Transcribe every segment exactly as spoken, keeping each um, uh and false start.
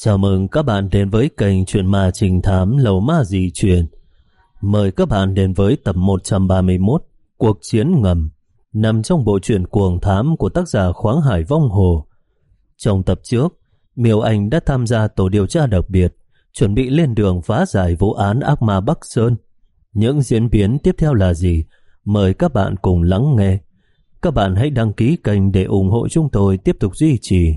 Chào mừng các bạn đến với kênh Chuyện Ma Trình Thám Lầu Ma Dị Truyền. Mời các bạn đến với tập một trăm ba mươi mốt, Cuộc Chiến Ngầm, nằm trong bộ truyện Cuồng Thám của tác giả Khoáng Hải Vong Hồ. Trong tập trước, Miêu Anh đã tham gia tổ điều tra đặc biệt, chuẩn bị lên đường phá giải vụ án ác ma Bắc Sơn. Những diễn biến tiếp theo là gì? Mời các bạn cùng lắng nghe. Các bạn hãy đăng ký kênh để ủng hộ chúng tôi tiếp tục duy trì.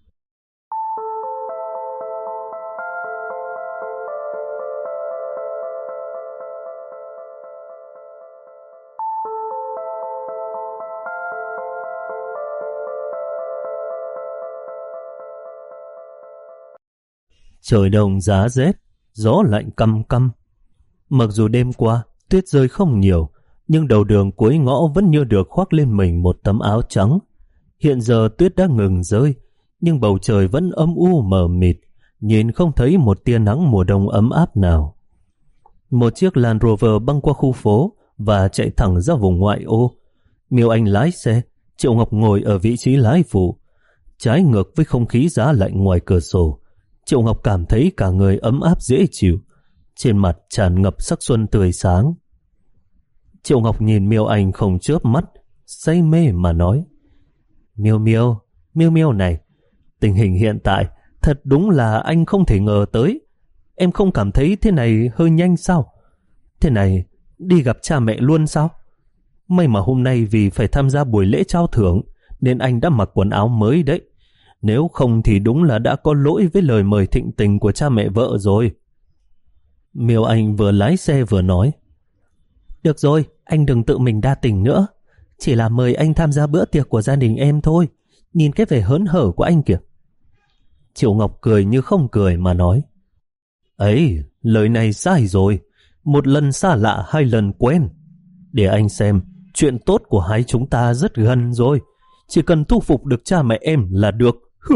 Trời đông giá rét, gió lạnh căm căm. Mặc dù đêm qua tuyết rơi không nhiều, nhưng đầu đường cuối ngõ vẫn như được khoác lên mình một tấm áo trắng. Hiện giờ tuyết đã ngừng rơi, nhưng bầu trời vẫn âm u mờ mịt, nhìn không thấy một tia nắng mùa đông ấm áp nào. Một chiếc Land Rover băng qua khu phố và chạy thẳng ra vùng ngoại ô. Miêu Anh lái xe, Triệu Ngọc ngồi ở vị trí lái phụ. Trái ngược với không khí giá lạnh ngoài cửa sổ, Triệu Ngọc cảm thấy cả người ấm áp dễ chịu, trên mặt tràn ngập sắc xuân tươi sáng. Triệu Ngọc nhìn Miêu Anh không chớp mắt, say mê mà nói: Miêu Miêu, Miêu Miêu này, tình hình hiện tại thật đúng là anh không thể ngờ tới. Em không cảm thấy thế này hơi nhanh sao? Thế này đi gặp cha mẹ luôn sao? May mà hôm nay vì phải tham gia buổi lễ trao thưởng nên anh đã mặc quần áo mới đấy. Nếu không thì đúng là đã có lỗi với lời mời thịnh tình của cha mẹ vợ rồi. Miêu Anh vừa lái xe vừa nói: Được rồi, anh đừng tự mình đa tình nữa. Chỉ là mời anh tham gia bữa tiệc của gia đình em thôi. Nhìn cái vẻ hớn hở của anh kìa. Triệu Ngọc cười như không cười mà nói: Ấy, lời này sai rồi. Một lần xa lạ, hai lần quen. Để anh xem, chuyện tốt của hai chúng ta rất gần rồi. Chỉ cần thu phục được cha mẹ em là được.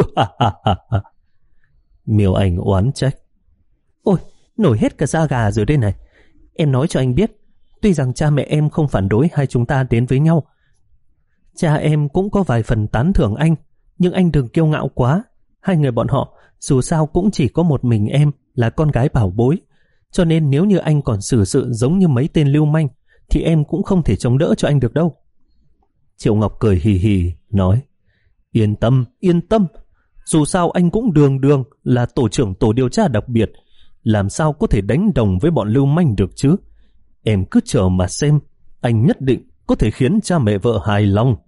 Miêu Anh oán trách: Ôi, nổi hết cả da gà rồi đây này. Em nói cho anh biết, tuy rằng cha mẹ em không phản đối hai chúng ta đến với nhau, cha em cũng có vài phần tán thưởng anh, nhưng anh đừng kiêu ngạo quá. Hai người bọn họ dù sao cũng chỉ có một mình em là con gái bảo bối, cho nên nếu như anh còn xử sự giống như mấy tên lưu manh thì em cũng không thể chống đỡ cho anh được đâu. Triệu Ngọc cười hì hì nói: Yên tâm, yên tâm. Dù sao anh cũng đường đường là tổ trưởng tổ điều tra đặc biệt, làm sao có thể đánh đồng với bọn lưu manh được chứ. Em cứ chờ mà xem, anh nhất định có thể khiến cha mẹ vợ hài lòng.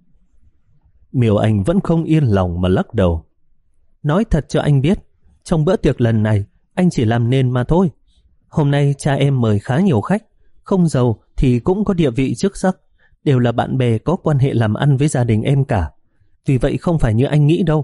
Miêu Anh vẫn không yên lòng mà lắc đầu: Nói thật cho anh biết, trong bữa tiệc lần này anh chỉ làm nền mà thôi. Hôm nay cha em mời khá nhiều khách, không giàu thì cũng có địa vị chức sắc, đều là bạn bè có quan hệ làm ăn với gia đình em cả. Vì vậy không phải như anh nghĩ đâu.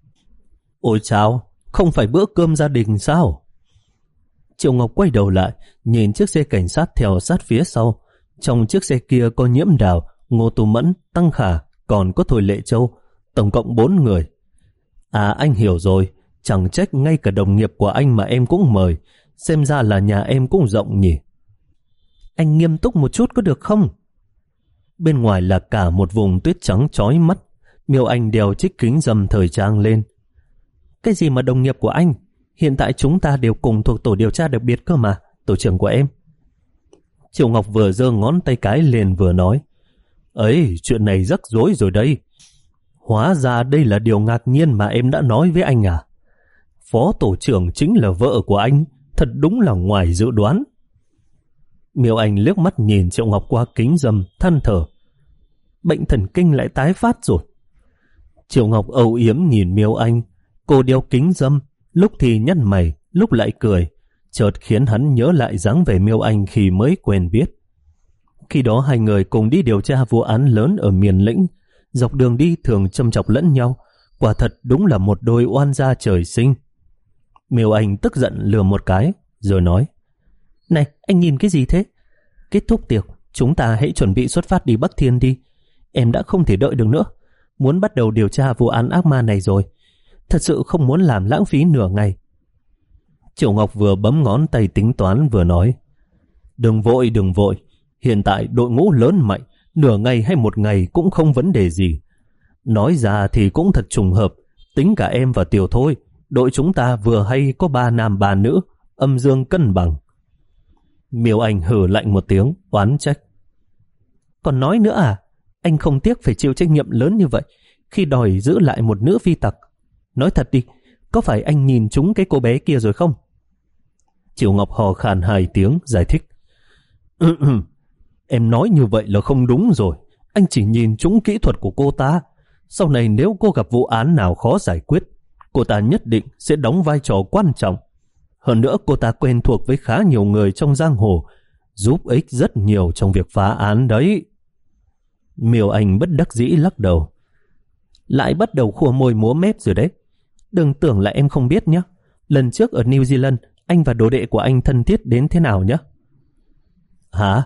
Ôi chao, không phải bữa cơm gia đình sao? Triệu Ngọc quay đầu lại, nhìn chiếc xe cảnh sát theo sát phía sau. Trong chiếc xe kia có Nhiễm Đào, Ngô Tú Mẫn, Tăng Khả, còn có Thôi Lệ Châu, tổng cộng bốn người. À, anh hiểu rồi, chẳng trách ngay cả đồng nghiệp của anh mà em cũng mời, xem ra là nhà em cũng rộng nhỉ. Anh nghiêm túc một chút có được không? Bên ngoài là cả một vùng tuyết trắng chói mắt. Miêu Anh đeo chiếc kính râm thời trang lên. Cái gì mà đồng nghiệp của anh? Hiện tại chúng ta đều cùng thuộc tổ điều tra đặc biệt cơ mà, tổ trưởng của em. Triệu Ngọc vừa giơ ngón tay cái lên vừa nói: Ấy, chuyện này rắc rối rồi đây. Hóa ra đây là điều ngạc nhiên mà em đã nói với anh à? Phó tổ trưởng chính là vợ của anh, thật đúng là ngoài dự đoán. Miêu Anh liếc mắt nhìn Triệu Ngọc qua kính râm, than thở: Bệnh thần kinh lại tái phát rồi. Triệu Ngọc âu yếm nhìn Miêu Anh. Cô đeo kính râm, lúc thì nhăn mày, lúc lại cười, chợt khiến hắn nhớ lại dáng vẻ Miêu Anh khi mới quen biết. Khi đó hai người cùng đi điều tra vụ án lớn ở miền lĩnh, dọc đường đi thường châm chọc lẫn nhau, quả thật đúng là một đôi oan gia trời sinh. Miêu Anh tức giận lườm một cái, rồi nói: Này, anh nhìn cái gì thế? Kết thúc tiệc, chúng ta hãy chuẩn bị xuất phát đi Bắc Thiên đi. Em đã không thể đợi được nữa, muốn bắt đầu điều tra vụ án ác ma này rồi. Thật sự không muốn làm lãng phí nửa ngày. Triệu Ngọc vừa bấm ngón tay tính toán vừa nói: Đừng vội, đừng vội. Hiện tại đội ngũ lớn mạnh, nửa ngày hay một ngày cũng không vấn đề gì. Nói ra thì cũng thật trùng hợp, tính cả em và Tiểu thôi, đội chúng ta vừa hay có ba nam ba nữ, âm dương cân bằng. Miêu Anh hừ lạnh một tiếng, oán trách. Còn nói nữa à, anh không tiếc phải chịu trách nhiệm lớn như vậy khi đòi giữ lại một nữ phi tặc. Nói thật đi, có phải anh nhìn trúng cái cô bé kia rồi không? Triệu Ngọc hò khan hai tiếng, giải thích. Em nói như vậy là không đúng rồi. Anh chỉ nhìn trúng kỹ thuật của cô ta. Sau này nếu cô gặp vụ án nào khó giải quyết, cô ta nhất định sẽ đóng vai trò quan trọng. Hơn nữa cô ta quen thuộc với khá nhiều người trong giang hồ, giúp ích rất nhiều trong việc phá án đấy. Miêu Anh bất đắc dĩ lắc đầu. Lại bắt đầu khua môi múa mép rồi đấy. Đừng tưởng là em không biết nhé. Lần trước ở New Zealand, anh và đồ đệ của anh thân thiết đến thế nào nhé? Hả?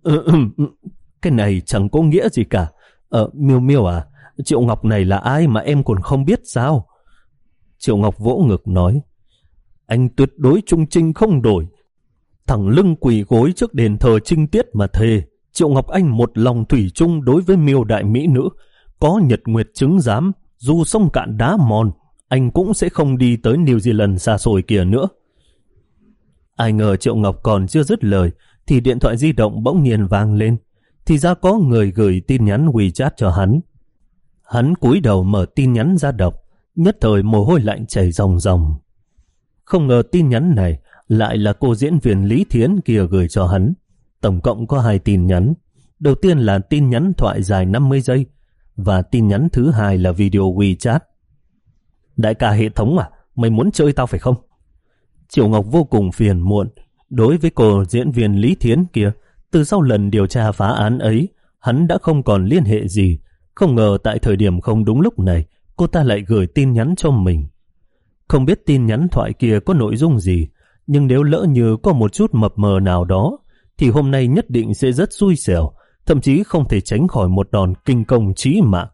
Cái này chẳng có nghĩa gì cả. Ờ, Miêu Miêu à, Triệu Ngọc này là ai mà em còn không biết sao? Triệu Ngọc vỗ ngực nói. Anh tuyệt đối trung trinh không đổi. Thẳng lưng quỳ gối trước đền thờ trinh tiết mà thề. Triệu Ngọc Anh một lòng thủy chung đối với Miêu đại mỹ nữ. Có nhật nguyệt chứng giám, dù sông cạn đá mòn, anh cũng sẽ không đi tới New Zealand xa xôi kia nữa. Ai ngờ Triệu Ngọc còn chưa dứt lời thì điện thoại di động bỗng nhiên vang lên. Thì ra có người gửi tin nhắn WeChat cho hắn. Hắn cúi đầu mở tin nhắn ra đọc, nhất thời mồ hôi lạnh chảy ròng ròng. Không ngờ tin nhắn này lại là cô diễn viên Lý Thiến kia gửi cho hắn. Tổng cộng có hai tin nhắn. Đầu tiên là tin nhắn thoại dài năm mươi giây và tin nhắn thứ hai là video WeChat. Đại ca hệ thống à, mày muốn chơi tao phải không? Triệu Ngọc vô cùng phiền muộn. Đối với cô diễn viên Lý Thiến kia, từ sau lần điều tra phá án ấy, hắn đã không còn liên hệ gì. Không ngờ tại thời điểm không đúng lúc này, cô ta lại gửi tin nhắn cho mình. Không biết tin nhắn thoại kia có nội dung gì, nhưng nếu lỡ như có một chút mập mờ nào đó, thì hôm nay nhất định sẽ rất xui xẻo, thậm chí không thể tránh khỏi một đòn kinh công chí mạng.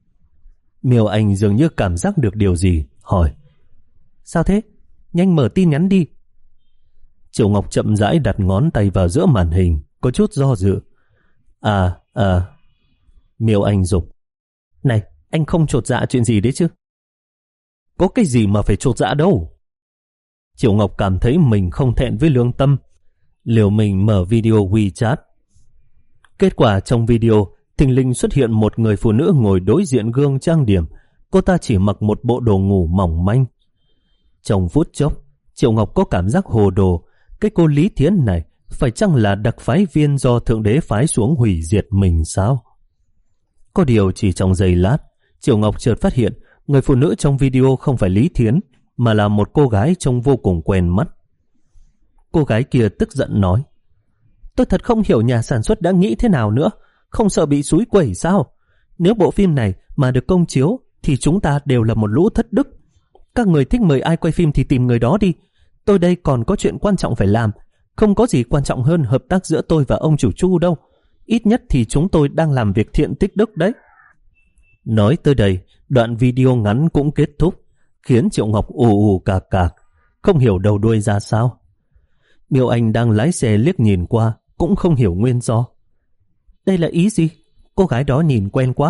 Miêu Anh dường như cảm giác được điều gì, hỏi. Sao thế? Nhanh mở tin nhắn đi. Triệu Ngọc chậm rãi đặt ngón tay vào giữa màn hình, có chút do dự. À, à... Miêu Anh dục. Này, anh không chột dạ chuyện gì đấy chứ? Có cái gì mà phải chột dạ đâu. Triệu Ngọc cảm thấy mình không thẹn với lương tâm, liều mình mở video WeChat. Kết quả trong video, thình lình xuất hiện một người phụ nữ ngồi đối diện gương trang điểm. Cô ta chỉ mặc một bộ đồ ngủ mỏng manh. Trong phút chốc, Triệu Ngọc có cảm giác hồ đồ. Cái cô Lý Thiến này phải chăng là đặc phái viên do Thượng Đế phái xuống hủy diệt mình sao? Có điều chỉ trong giây lát, Triệu Ngọc chợt phát hiện người phụ nữ trong video không phải Lý Thiến, mà là một cô gái trông vô cùng quen mắt. Cô gái kia tức giận nói. Tôi thật không hiểu nhà sản xuất đã nghĩ thế nào nữa, không sợ bị xúi quẩy sao? Nếu bộ phim này mà được công chiếu thì chúng ta đều là một lũ thất đức. Các người thích mời ai quay phim thì tìm người đó đi. Tôi đây còn có chuyện quan trọng phải làm. Không có gì quan trọng hơn hợp tác giữa tôi và ông chủ Chu đâu. Ít nhất thì chúng tôi đang làm việc thiện tích đức đấy. Nói tới đây, đoạn video ngắn cũng kết thúc, khiến Triệu Ngọc ù ù cạc cạc, không hiểu đầu đuôi ra sao. Miêu Anh đang lái xe liếc nhìn qua, cũng không hiểu nguyên do. Đây là ý gì? Cô gái đó nhìn quen quá.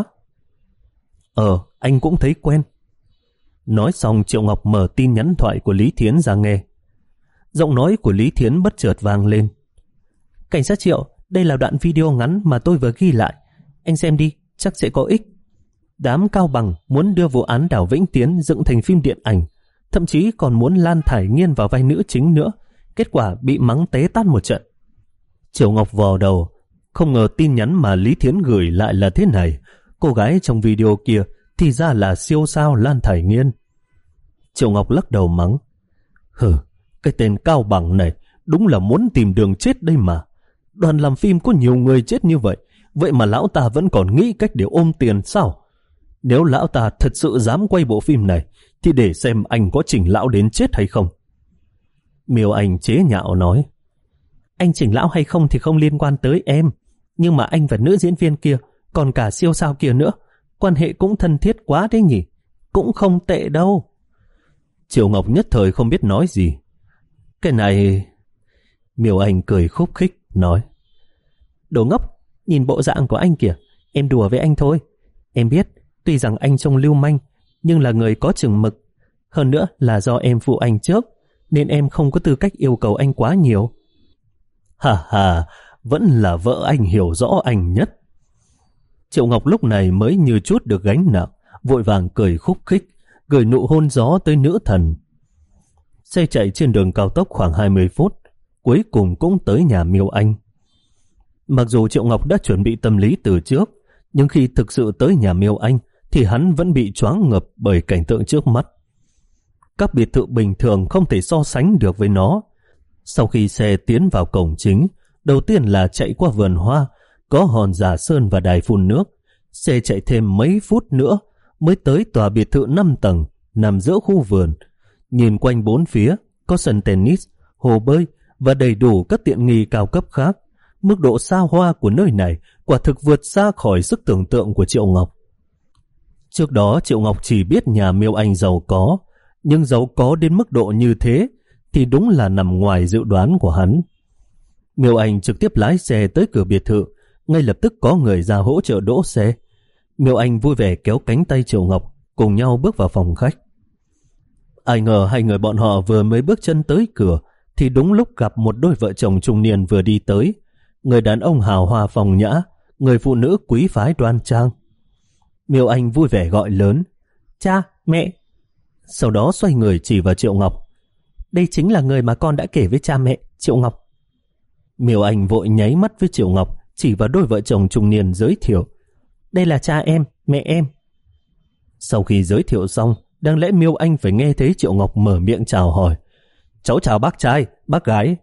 Ờ, anh cũng thấy quen. Nói xong Triệu Ngọc mở tin nhắn thoại của Lý Thiến ra nghe. Giọng nói của Lý Thiến bất chợt vang lên. Cảnh sát Triệu, đây là đoạn video ngắn mà tôi vừa ghi lại. Anh xem đi, chắc sẽ có ích. Đám Cao Bằng muốn đưa vụ án Đào Vĩnh Tiến dựng thành phim điện ảnh, thậm chí còn muốn Lan Thải Nghiên vào vai nữ chính nữa. Kết quả bị mắng té tát một trận. Triệu Ngọc vò đầu, không ngờ tin nhắn mà Lý Thiến gửi lại là thế này. Cô gái trong video kia thì ra là siêu sao Lan Thải Nghiên. Triệu Ngọc lắc đầu mắng. Hừ, cái tên Cao Bằng này đúng là muốn tìm đường chết đây mà. Đoàn làm phim có nhiều người chết như vậy, vậy mà lão ta vẫn còn nghĩ cách để ôm tiền sao? Nếu lão ta thật sự dám quay bộ phim này thì để xem anh có chỉnh lão đến chết hay không. Miêu Anh chế nhạo nói. Anh chỉnh lão hay không thì không liên quan tới em, nhưng mà anh và nữ diễn viên kia, còn cả siêu sao kia nữa, quan hệ cũng thân thiết quá đấy nhỉ. Cũng không tệ đâu. Triệu Ngọc nhất thời không biết nói gì. Cái này... Miêu Anh cười khúc khích nói. Đồ ngốc, nhìn bộ dạng của anh kìa, em đùa với anh thôi. Em biết, tuy rằng anh trông lưu manh, nhưng là người có chừng mực. Hơn nữa là do em phụ anh trước, nên em không có tư cách yêu cầu anh quá nhiều. Hà hà, vẫn là vợ anh hiểu rõ anh nhất. Triệu Ngọc lúc này mới như chút được gánh nặng, vội vàng cười khúc khích, gửi nụ hôn gió tới nữ thần. Xe chạy trên đường cao tốc khoảng hai mươi phút, cuối cùng cũng tới nhà Miêu Anh. Mặc dù Triệu Ngọc đã chuẩn bị tâm lý từ trước, nhưng khi thực sự tới nhà Miêu Anh thì hắn vẫn bị choáng ngợp bởi cảnh tượng trước mắt. Các biệt thự bình thường không thể so sánh được với nó. Sau khi xe tiến vào cổng chính, đầu tiên là chạy qua vườn hoa, có hòn giả sơn và đài phun nước. Xe chạy thêm mấy phút nữa mới tới tòa biệt thự năm tầng nằm giữa khu vườn. Nhìn quanh bốn phía, có sân tennis, hồ bơi và đầy đủ các tiện nghi cao cấp khác. Mức độ xa hoa của nơi này quả thực vượt xa khỏi sức tưởng tượng của Triệu Ngọc. Trước đó Triệu Ngọc chỉ biết nhà Miêu Anh giàu có, nhưng giàu có đến mức độ như thế thì đúng là nằm ngoài dự đoán của hắn. Miêu Anh trực tiếp lái xe tới cửa biệt thự, ngay lập tức có người ra hỗ trợ đỗ xe. Miêu Anh vui vẻ kéo cánh tay Triệu Ngọc, cùng nhau bước vào phòng khách. Ai ngờ hai người bọn họ vừa mới bước chân tới cửa thì đúng lúc gặp một đôi vợ chồng trung niên vừa đi tới. Người đàn ông hào hoa phong nhã, người phụ nữ quý phái đoan trang. Miêu Anh vui vẻ gọi lớn: Cha, mẹ. Sau đó xoay người chỉ vào Triệu Ngọc: Đây chính là người mà con đã kể với cha mẹ, Triệu Ngọc. Miêu Anh vội nháy mắt với Triệu Ngọc, chỉ vào đôi vợ chồng trung niên giới thiệu: Đây là cha em, mẹ em. Sau khi giới thiệu xong, đáng lẽ Miêu Anh phải nghe thấy Triệu Ngọc mở miệng chào hỏi: Cháu chào bác trai, bác gái.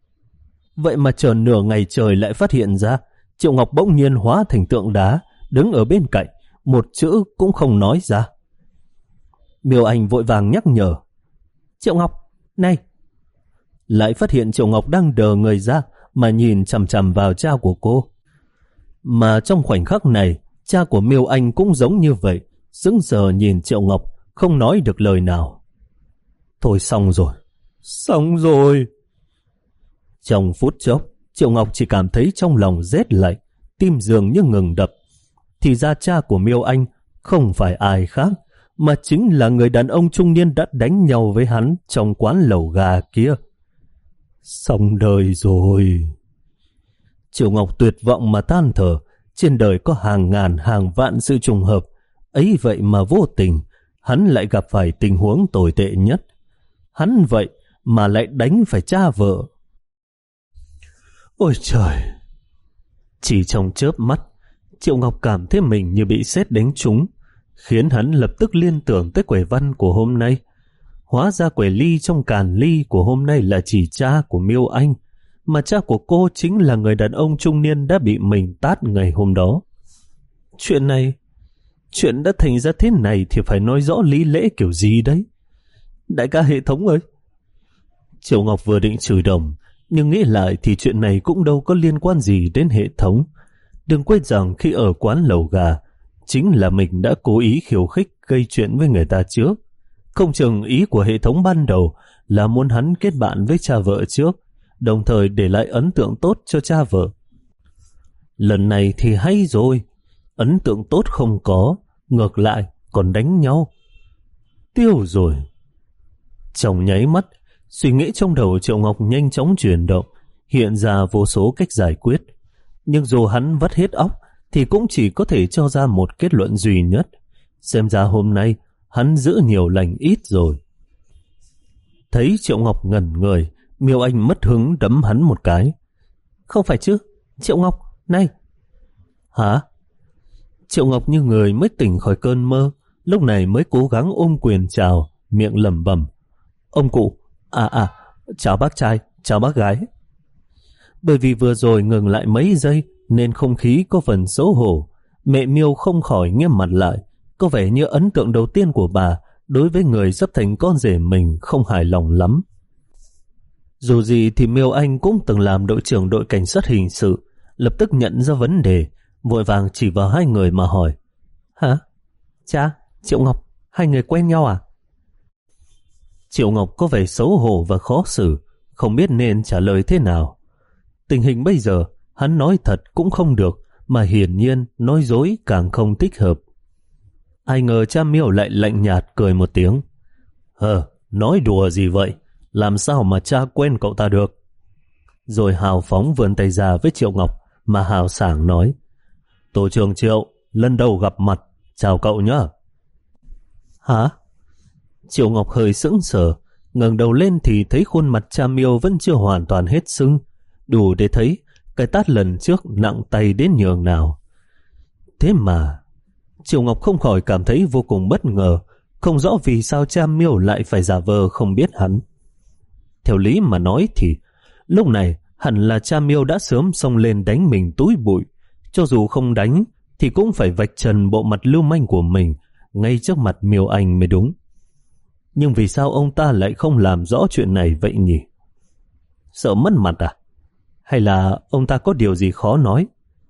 Vậy mà chờ nửa ngày trời lại phát hiện ra Triệu Ngọc bỗng nhiên hóa thành tượng đá, đứng ở bên cạnh, một chữ cũng không nói ra. Miêu Anh vội vàng nhắc nhở: Triệu Ngọc, này. Lại phát hiện Triệu Ngọc đang đờ người ra mà nhìn chằm chằm vào cha của cô. Mà trong khoảnh khắc này, cha của Miêu Anh cũng giống như vậy, sững sờ nhìn Triệu Ngọc, không nói được lời nào. Thôi xong rồi, xong rồi. Trong phút chốc, Triệu Ngọc chỉ cảm thấy trong lòng rét lạnh, tim dường như ngừng đập. Thì ra cha của Miêu Anh không phải ai khác, mà chính là người đàn ông trung niên đã đánh nhau với hắn trong quán lẩu gà kia. Xong đời rồi. Triệu Ngọc tuyệt vọng mà than thở. Trên đời có hàng ngàn hàng vạn sự trùng hợp, ấy vậy mà vô tình hắn lại gặp phải tình huống tồi tệ nhất. Hắn vậy mà lại đánh phải cha vợ. Ôi trời! Chỉ trong chớp mắt, Triệu Ngọc cảm thấy mình như bị sét đánh trúng, khiến hắn lập tức liên tưởng tới quẻ văn của hôm nay. Hóa ra quẻ ly trong càn ly của hôm nay là chỉ cha của Miêu Anh, mà cha của cô chính là người đàn ông trung niên đã bị mình tát ngày hôm đó. Chuyện này, chuyện đã thành ra thế này thì phải nói rõ lý lẽ kiểu gì đấy. Đại ca hệ thống ơi! Triệu Ngọc vừa định chửi đồng, nhưng nghĩ lại thì chuyện này cũng đâu có liên quan gì đến hệ thống. Đừng quên rằng khi ở quán lẩu gà, chính là mình đã cố ý khiêu khích gây chuyện với người ta trước. Không chừng ý của hệ thống ban đầu là muốn hắn kết bạn với cha vợ trước, đồng thời để lại ấn tượng tốt cho cha vợ. Lần này thì hay rồi, ấn tượng tốt không có, ngược lại còn đánh nhau. Tiêu rồi. Trong nháy mắt, suy nghĩ trong đầu Triệu Ngọc nhanh chóng chuyển động, hiện ra vô số cách giải quyết. Nhưng dù hắn vắt hết óc thì cũng chỉ có thể cho ra một kết luận duy nhất. Xem ra hôm nay hắn giữ nhiều lành ít rồi. Thấy Triệu Ngọc ngẩn người, Miêu Anh mất hứng đấm hắn một cái. Không phải chứ, Triệu Ngọc, này. Hả? Triệu Ngọc như người mới tỉnh khỏi cơn mơ, lúc này mới cố gắng ôm quyền chào, miệng lẩm bẩm: Ông cụ, à à, chào bác trai, chào bác gái. Bởi vì vừa rồi ngừng lại mấy giây nên không khí có phần xấu hổ, mẹ Miêu không khỏi nghiêm mặt lại, có vẻ như ấn tượng đầu tiên của bà đối với người sắp thành con rể mình không hài lòng lắm. Dù gì thì Miêu Anh cũng từng làm đội trưởng đội cảnh sát hình sự, lập tức nhận ra vấn đề, vội vàng chỉ vào hai người mà hỏi: Hả? Cha, Triệu Ngọc, hai người quen nhau à? Triệu Ngọc có vẻ xấu hổ và khó xử, không biết nên trả lời thế nào. Tình hình bây giờ, hắn nói thật cũng không được, mà hiển nhiên nói dối càng không thích hợp. Ai ngờ cha Miêu lại lạnh nhạt cười một tiếng: Hờ, nói đùa gì vậy? Làm sao mà cha quên cậu ta được? Rồi hào phóng vươn tay ra với Triệu Ngọc mà hào sảng nói: Tổ trưởng Triệu, lần đầu gặp mặt, chào cậu nhá. Hả? Triệu Ngọc hơi sững sờ, ngẩng đầu lên thì thấy khuôn mặt cha Miêu vẫn chưa hoàn toàn hết sưng, đủ để thấy cái tát lần trước nặng tay đến nhường nào. Thế mà Triệu Ngọc không khỏi cảm thấy vô cùng bất ngờ, không rõ vì sao cha Miêu lại phải giả vờ không biết hắn. Theo lý mà nói thì lúc này hẳn là cha Miêu đã sớm xông lên đánh mình túi bụi, cho dù không đánh thì cũng phải vạch trần bộ mặt lưu manh của mình ngay trước mặt Miêu Anh mới đúng. Nhưng vì sao ông ta lại không làm rõ chuyện này vậy nhỉ? Sợ mất mặt à? Hay là ông ta có điều gì khó nói?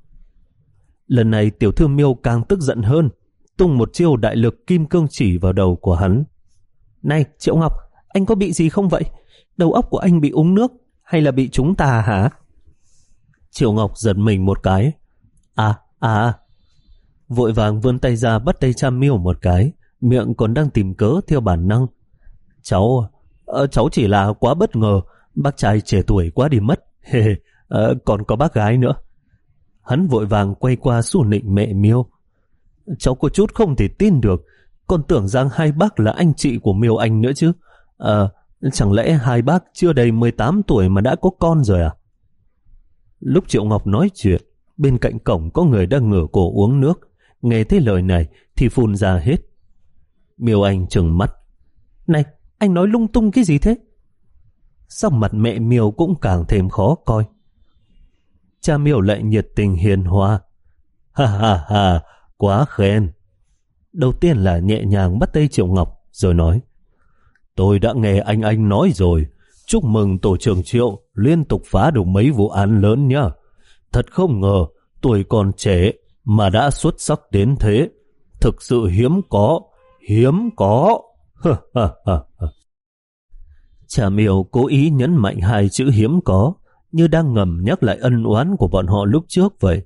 Lần này tiểu thư Miêu càng tức giận hơn, tung một chiêu đại lực kim cương chỉ vào đầu của hắn. Này Triệu Ngọc, anh có bị gì không vậy? Đầu óc của anh bị uống nước hay là bị chúng ta hả? Triệu Ngọc giật mình một cái. À, à, vội vàng vươn tay ra bắt tay cha Miêu một cái, miệng còn đang tìm cớ theo bản năng. Cháu, uh, cháu chỉ là quá bất ngờ, bác trai trẻ tuổi quá đi mất, uh, còn có bác gái nữa. Hắn vội vàng quay qua xù nịnh mẹ Miêu. Cháu có chút không thể tin được, còn tưởng rằng hai bác là anh chị của Miêu Anh nữa chứ. À, chẳng lẽ hai bác chưa đầy mười tám tuổi mà đã có con rồi à? Lúc Triệu Ngọc nói chuyện, bên cạnh cổng có người đang ngửa cổ uống nước, nghe thấy lời này thì phun ra hết. Miêu Anh trừng mắt. Này, anh nói lung tung cái gì thế? Sao mặt mẹ Miêu cũng càng thêm khó coi. Cha Miêu lại nhiệt tình hiền hòa. Ha ha ha, quá khen. Đầu tiên là nhẹ nhàng bắt tay Triệu Ngọc rồi nói: Tôi đã nghe anh anh nói rồi, chúc mừng tổ trưởng Triệu liên tục phá được mấy vụ án lớn nhá. Thật không ngờ tuổi còn trẻ mà đã xuất sắc đến thế, thực sự hiếm có, hiếm có. Cha Miêu cố ý nhấn mạnh hai chữ hiếm có, như đang ngầm nhắc lại ân oán của bọn họ lúc trước vậy.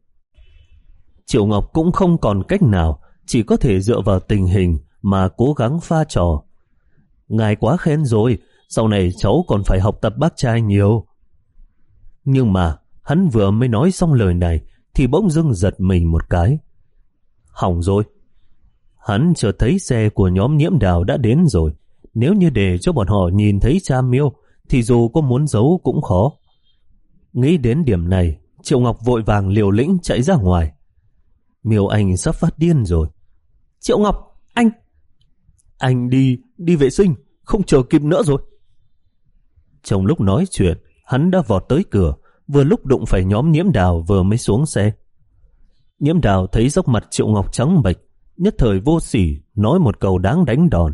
Triệu Ngọc cũng không còn cách nào, chỉ có thể dựa vào tình hình mà cố gắng pha trò. Ngài quá khen rồi, sau này cháu còn phải học tập bác trai nhiều. Nhưng mà hắn vừa mới nói xong lời này thì bỗng dưng giật mình một cái. Hỏng rồi. Hắn chợt thấy xe của nhóm Nhiễm Đào đã đến rồi. Nếu như để cho bọn họ nhìn thấy cha Miêu thì dù có muốn giấu cũng khó. Nghĩ đến điểm này, Triệu Ngọc vội vàng liều lĩnh chạy ra ngoài. Miêu Anh sắp phát điên rồi. Triệu Ngọc, anh... Anh đi, đi vệ sinh, không chờ kịp nữa rồi. Trong lúc nói chuyện, hắn đã vọt tới cửa, vừa lúc đụng phải nhóm Nhiễm Đào vừa mới xuống xe. Nhiễm Đào thấy dốc mặt Triệu Ngọc trắng bệch, nhất thời vô sỉ nói một câu đáng đánh đòn.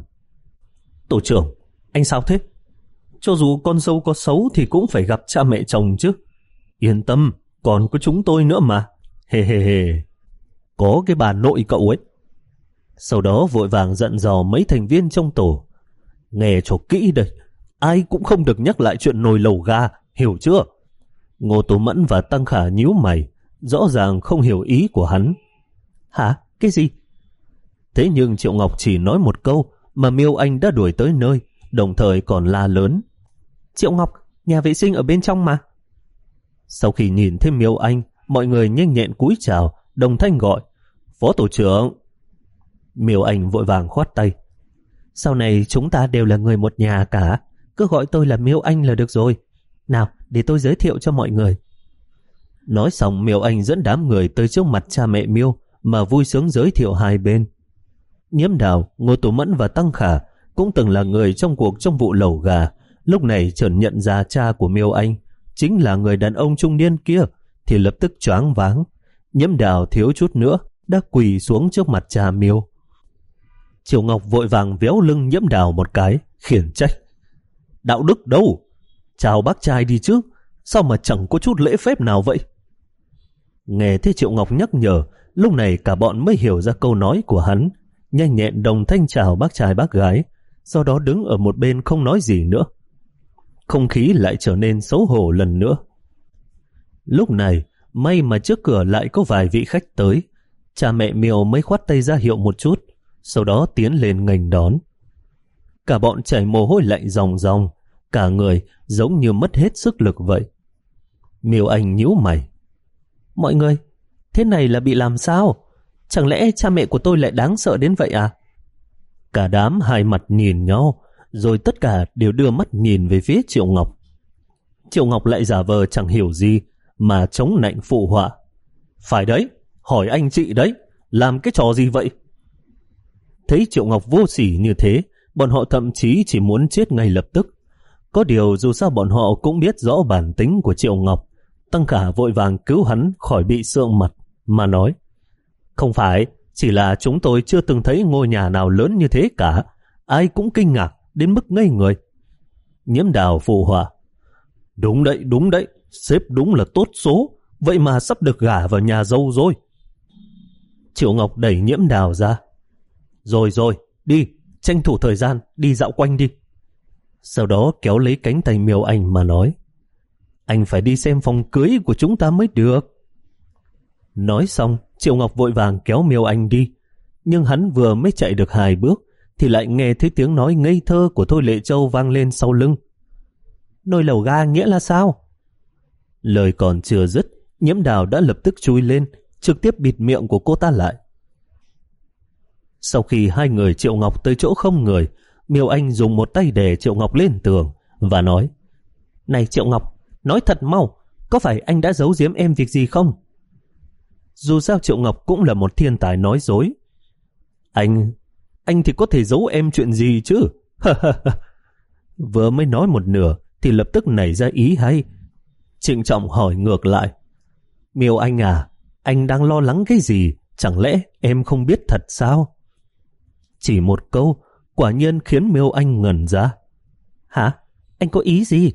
Tổ trưởng, anh sao thế? Cho dù con dâu có xấu thì cũng phải gặp cha mẹ chồng chứ. Yên tâm, còn có chúng tôi nữa mà. Hề hề hề. Có cái bà nội cậu ấy. Sau đó vội vàng dặn dò mấy thành viên trong tổ. Nghe cho kỹ đây, ai cũng không được nhắc lại chuyện nồi lẩu gà, hiểu chưa? Ngô Tố Mẫn và Tăng Khả nhíu mày, rõ ràng không hiểu ý của hắn. Hả? Cái gì? Thế nhưng Triệu Ngọc chỉ nói một câu mà Miêu Anh đã đuổi tới nơi, đồng thời còn la lớn. Triệu Ngọc, nhà vệ sinh ở bên trong mà. Sau khi nhìn thấy Miêu Anh, mọi người nhanh nhẹn cúi chào, đồng thanh gọi: Phó tổ trưởng. Miêu Anh vội vàng khoát tay. Sau này chúng ta đều là người một nhà cả, cứ gọi tôi là Miêu Anh là được rồi. Nào, để tôi giới thiệu cho mọi người. Nói xong, Miêu Anh dẫn đám người tới trước mặt cha mẹ Miêu mà vui sướng giới thiệu hai bên. Nhiễm Đào, Ngô Tố Mẫn và Tăng Khả cũng từng là người trong cuộc trong vụ lẩu gà, lúc này chợt nhận ra cha của Miêu Anh chính là người đàn ông trung niên kia thì lập tức choáng váng. Nhiễm Đào thiếu chút nữa đã quỳ xuống trước mặt cha Miêu. Triệu Ngọc vội vàng véo lưng Nhiễm Đào một cái, khiển trách. Đạo đức đâu? Chào bác trai đi chứ, sao mà chẳng có chút lễ phép nào vậy? Nghe thấy Triệu Ngọc nhắc nhở, lúc này cả bọn mới hiểu ra câu nói của hắn, nhanh nhẹn đồng thanh chào bác trai bác gái, sau đó đứng ở một bên không nói gì nữa. Không khí lại trở nên xấu hổ lần nữa. Lúc này, may mà trước cửa lại có vài vị khách tới. Cha mẹ Miêu mới khoát tay ra hiệu một chút, sau đó tiến lên nghênh đón. cả bọn chảy mồ hôi lạnh ròng ròng, cả người giống như mất hết sức lực vậy. Miêu Anh nhíu mày. Mọi người, thế này là bị làm sao? Chẳng lẽ cha mẹ của tôi lại đáng sợ đến vậy à? Cả đám hai mặt nhìn nhau, rồi tất cả đều đưa mắt nhìn về phía Triệu Ngọc. Triệu Ngọc lại giả vờ chẳng hiểu gì mà chống nạnh phụ họa. Phải đấy, hỏi anh chị đấy, làm cái trò gì vậy? Thấy Triệu Ngọc vô sỉ như thế, bọn họ thậm chí chỉ muốn chết ngay lập tức. Có điều dù sao bọn họ cũng biết rõ bản tính của Triệu Ngọc. Tăng Khả vội vàng cứu hắn khỏi bị sượng mặt mà nói. Không phải, chỉ là chúng tôi chưa từng thấy ngôi nhà nào lớn như thế cả. Ai cũng kinh ngạc đến mức ngây người. Nhiễm Đào phụ họa. Đúng đấy, đúng đấy, sếp đúng là tốt số, vậy mà sắp được gả vào nhà dâu rồi. Triệu Ngọc đẩy Nhiễm Đào ra. Rồi rồi, đi, tranh thủ thời gian, đi dạo quanh đi. Sau đó kéo lấy cánh tay Miêu Anh mà nói. Anh phải đi xem phòng cưới của chúng ta mới được. Nói xong, Triệu Ngọc vội vàng kéo Miêu Anh đi. Nhưng hắn vừa mới chạy được hai bước thì lại nghe thấy tiếng nói ngây thơ của Thôi Lệ Châu vang lên sau lưng. Nồi lẩu ga nghĩa là sao? Lời còn chưa dứt, Nhiễm Đào đã lập tức chui lên, trực tiếp bịt miệng của cô ta lại. Sau khi hai người Triệu Ngọc tới chỗ không người, Miêu Anh dùng một tay đè Triệu Ngọc lên tường và nói. Này Triệu Ngọc, nói thật mau, có phải anh đã giấu giếm em việc gì không? Dù sao Triệu Ngọc cũng là một thiên tài nói dối. Anh, anh thì có thể giấu em chuyện gì chứ? Vừa mới nói một nửa thì lập tức nảy ra ý hay. Trịnh trọng hỏi ngược lại. Miêu Anh à, anh đang lo lắng cái gì? Chẳng lẽ em không biết thật sao? Chỉ một câu, quả nhiên khiến Miêu Anh ngẩn ra. Hả? Anh có ý gì?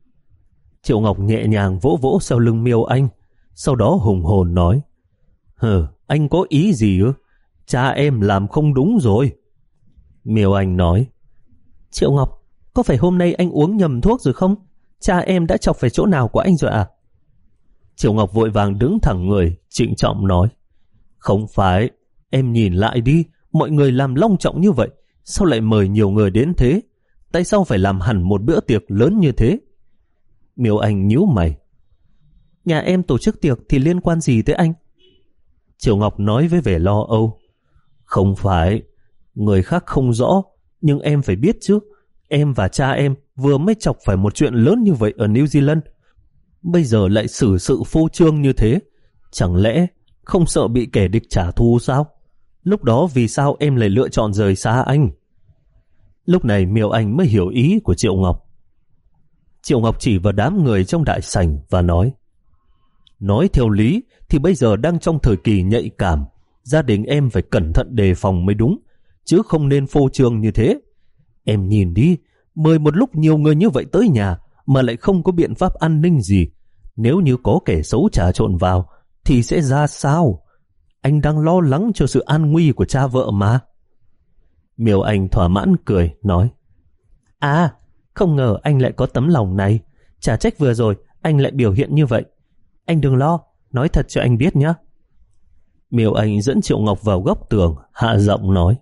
Triệu Ngọc nhẹ nhàng vỗ vỗ sau lưng Miêu Anh, sau đó hùng hồn nói. Hừ, anh có ý gì ư? Cha em làm không đúng rồi. Miêu Anh nói. Triệu Ngọc, có phải hôm nay anh uống nhầm thuốc rồi không? Cha em đã chọc phải chỗ nào của anh rồi à? Triệu Ngọc vội vàng đứng thẳng người, trịnh trọng nói. Không phải, em nhìn lại đi, mọi người làm long trọng như vậy, sao lại mời nhiều người đến thế? Tại sao phải làm hẳn một bữa tiệc lớn như thế? Miêu Anh nhíu mày. Nhà em tổ chức tiệc thì liên quan gì tới anh? Triệu Ngọc nói với vẻ lo âu. Không phải, người khác không rõ, nhưng em phải biết chứ. Em và cha em vừa mới chọc phải một chuyện lớn như vậy ở New Zealand. Bây giờ lại xử sự phô trương như thế. Chẳng lẽ không sợ bị kẻ địch trả thù sao? Lúc đó vì sao em lại lựa chọn rời xa anh? Lúc này Miêu Anh mới hiểu ý của Triệu Ngọc. Triệu Ngọc chỉ vào đám người trong đại sảnh và nói. Nói theo lý thì bây giờ đang trong thời kỳ nhạy cảm. Gia đình em phải cẩn thận đề phòng mới đúng, chứ không nên phô trương như thế. Em nhìn đi, mời một lúc nhiều người như vậy tới nhà mà lại không có biện pháp an ninh gì. Nếu như có kẻ xấu trà trộn vào thì sẽ ra sao? Anh đang lo lắng cho sự an nguy của cha vợ mà. Miêu Anh thỏa mãn cười, nói. À, không ngờ anh lại có tấm lòng này. Chả trách vừa rồi anh lại biểu hiện như vậy. Anh đừng lo, nói thật cho anh biết nhé. Miêu Anh dẫn Triệu Ngọc vào góc tường, hạ giọng nói.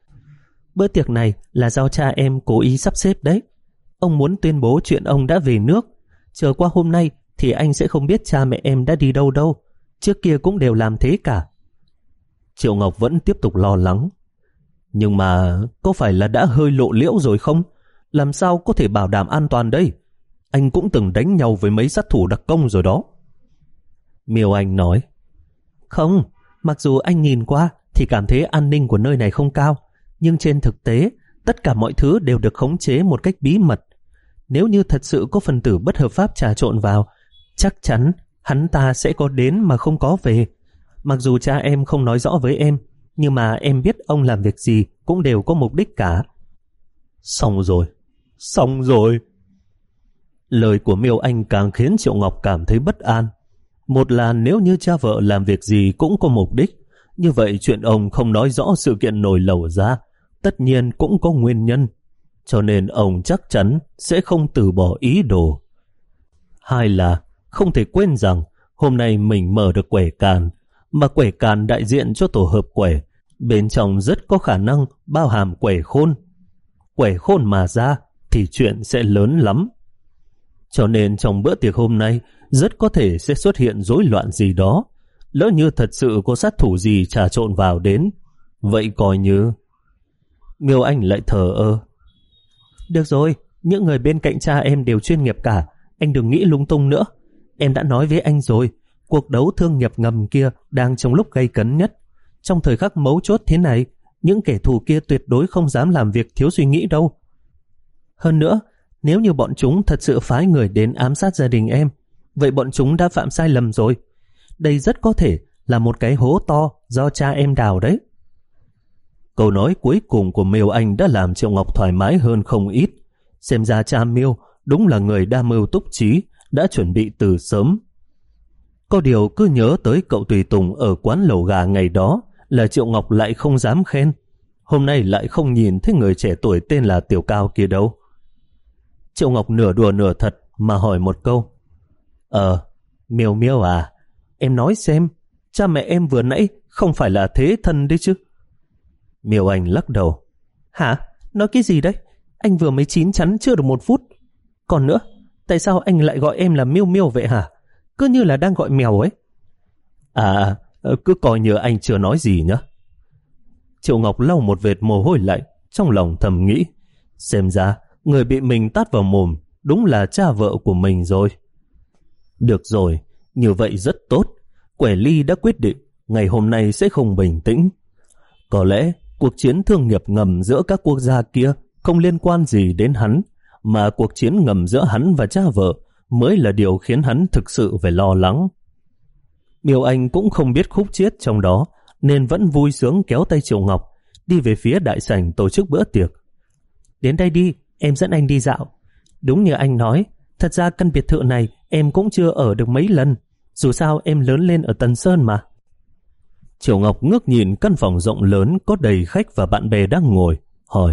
Bữa tiệc này là do cha em cố ý sắp xếp đấy. Ông muốn tuyên bố chuyện ông đã về nước. Chờ qua hôm nay thì anh sẽ không biết cha mẹ em đã đi đâu đâu. Trước kia cũng đều làm thế cả. Triệu Ngọc vẫn tiếp tục lo lắng. Nhưng mà có phải là đã hơi lộ liễu rồi không? Làm sao có thể bảo đảm an toàn đây? Anh cũng từng đánh nhau với mấy sát thủ đặc công rồi đó. Miêu Anh nói. Không, mặc dù anh nhìn qua thì cảm thấy an ninh của nơi này không cao, nhưng trên thực tế tất cả mọi thứ đều được khống chế một cách bí mật. Nếu như thật sự có phần tử bất hợp pháp trà trộn vào, chắc chắn hắn ta sẽ có đến mà không có về. Mặc dù cha em không nói rõ với em, nhưng mà em biết ông làm việc gì cũng đều có mục đích cả. Xong rồi, xong rồi. Lời của Miêu Anh càng khiến Triệu Ngọc cảm thấy bất an. Một là nếu như cha vợ làm việc gì cũng có mục đích, như vậy chuyện ông không nói rõ sự kiện nồi lẩu ra, tất nhiên cũng có nguyên nhân, cho nên ông chắc chắn sẽ không từ bỏ ý đồ. Hai là không thể quên rằng hôm nay mình mở được quẻ càn, mà quẻ càn đại diện cho tổ hợp quẻ, bên trong rất có khả năng bao hàm quẻ khôn. quẻ khôn mà ra thì chuyện sẽ lớn lắm. Cho nên trong bữa tiệc hôm nay rất có thể sẽ xuất hiện rối loạn gì đó. Lỡ như thật sự có sát thủ gì trà trộn vào đến, vậy coi như... Miêu Anh lại thờ ơ. Được rồi, những người bên cạnh cha em đều chuyên nghiệp cả, anh đừng nghĩ lung tung nữa. Em đã nói với anh rồi, cuộc đấu thương nghiệp ngầm kia đang trong lúc gay cấn nhất. Trong thời khắc mấu chốt thế này, những kẻ thù kia tuyệt đối không dám làm việc thiếu suy nghĩ đâu. Hơn nữa, nếu như bọn chúng thật sự phái người đến ám sát gia đình em, vậy bọn chúng đã phạm sai lầm rồi. Đây rất có thể là một cái hố to do cha em đào đấy. Câu nói cuối cùng của Miêu Anh đã làm Triệu Ngọc thoải mái hơn không ít. Xem ra cha Miêu đúng là người đa mưu túc trí, đã chuẩn bị từ sớm. Có điều cứ nhớ tới cậu tùy tùng ở quán lẩu gà ngày đó là Triệu Ngọc lại không dám khen. Hôm nay lại không nhìn thấy người trẻ tuổi tên là Tiểu Cao kia đâu. Triệu Ngọc nửa đùa nửa thật mà hỏi một câu. Ờ, Miêu Miêu à, em nói xem, cha mẹ em vừa nãy không phải là thế thân đấy chứ? Miêu Anh lắc đầu. Hả? Nói cái gì đấy? Anh vừa mới chín chắn chưa được một phút. Còn nữa, tại sao anh lại gọi em là Miêu Miêu vậy hả? Cứ như là đang gọi mèo ấy. À, cứ coi như anh chưa nói gì nhá. Triệu Ngọc lau một vệt mồ hôi lạnh, trong lòng thầm nghĩ. Xem ra, người bị mình tát vào mồm đúng là cha vợ của mình rồi. Được rồi, như vậy rất tốt. Quẻ ly đã quyết định ngày hôm nay sẽ không bình tĩnh. Có lẽ cuộc chiến thương nghiệp ngầm giữa các quốc gia kia không liên quan gì đến hắn, mà cuộc chiến ngầm giữa hắn và cha vợ mới là điều khiến hắn thực sự phải lo lắng. Miêu Anh cũng không biết khúc chiết trong đó, nên vẫn vui sướng kéo tay Triệu Ngọc đi về phía đại sảnh tổ chức bữa tiệc. Đến đây đi, em dẫn anh đi dạo. Đúng như anh nói, thật ra căn biệt thự này em cũng chưa ở được mấy lần, dù sao em lớn lên ở Tân Sơn mà. Triệu Ngọc ngước nhìn căn phòng rộng lớn có đầy khách và bạn bè đang ngồi, hỏi.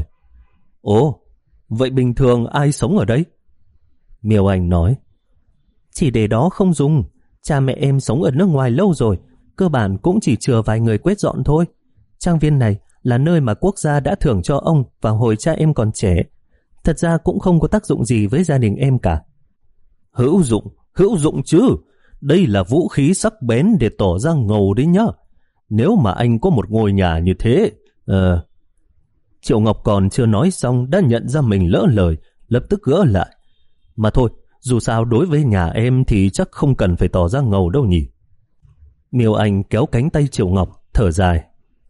Ồ, vậy bình thường ai sống ở đây? Miêu Anh nói. Chỉ để đó không dùng, cha mẹ em sống ở nước ngoài lâu rồi, cơ bản cũng chỉ chừa vài người quét dọn thôi. Trang viên này là nơi mà quốc gia đã thưởng cho ông vào hồi cha em còn trẻ. Thật ra cũng không có tác dụng gì với gia đình em cả. Hữu dụng, hữu dụng chứ. Đây là vũ khí sắc bén để tỏ ra ngầu đấy nhá. Nếu mà anh có một ngôi nhà như thế... Ờ... Triệu Ngọc còn chưa nói xong đã nhận ra mình lỡ lời, lập tức gỡ lại. Mà thôi, dù sao đối với nhà em thì chắc không cần phải tỏ ra ngầu đâu nhỉ. Miêu Anh kéo cánh tay Triệu Ngọc, thở dài.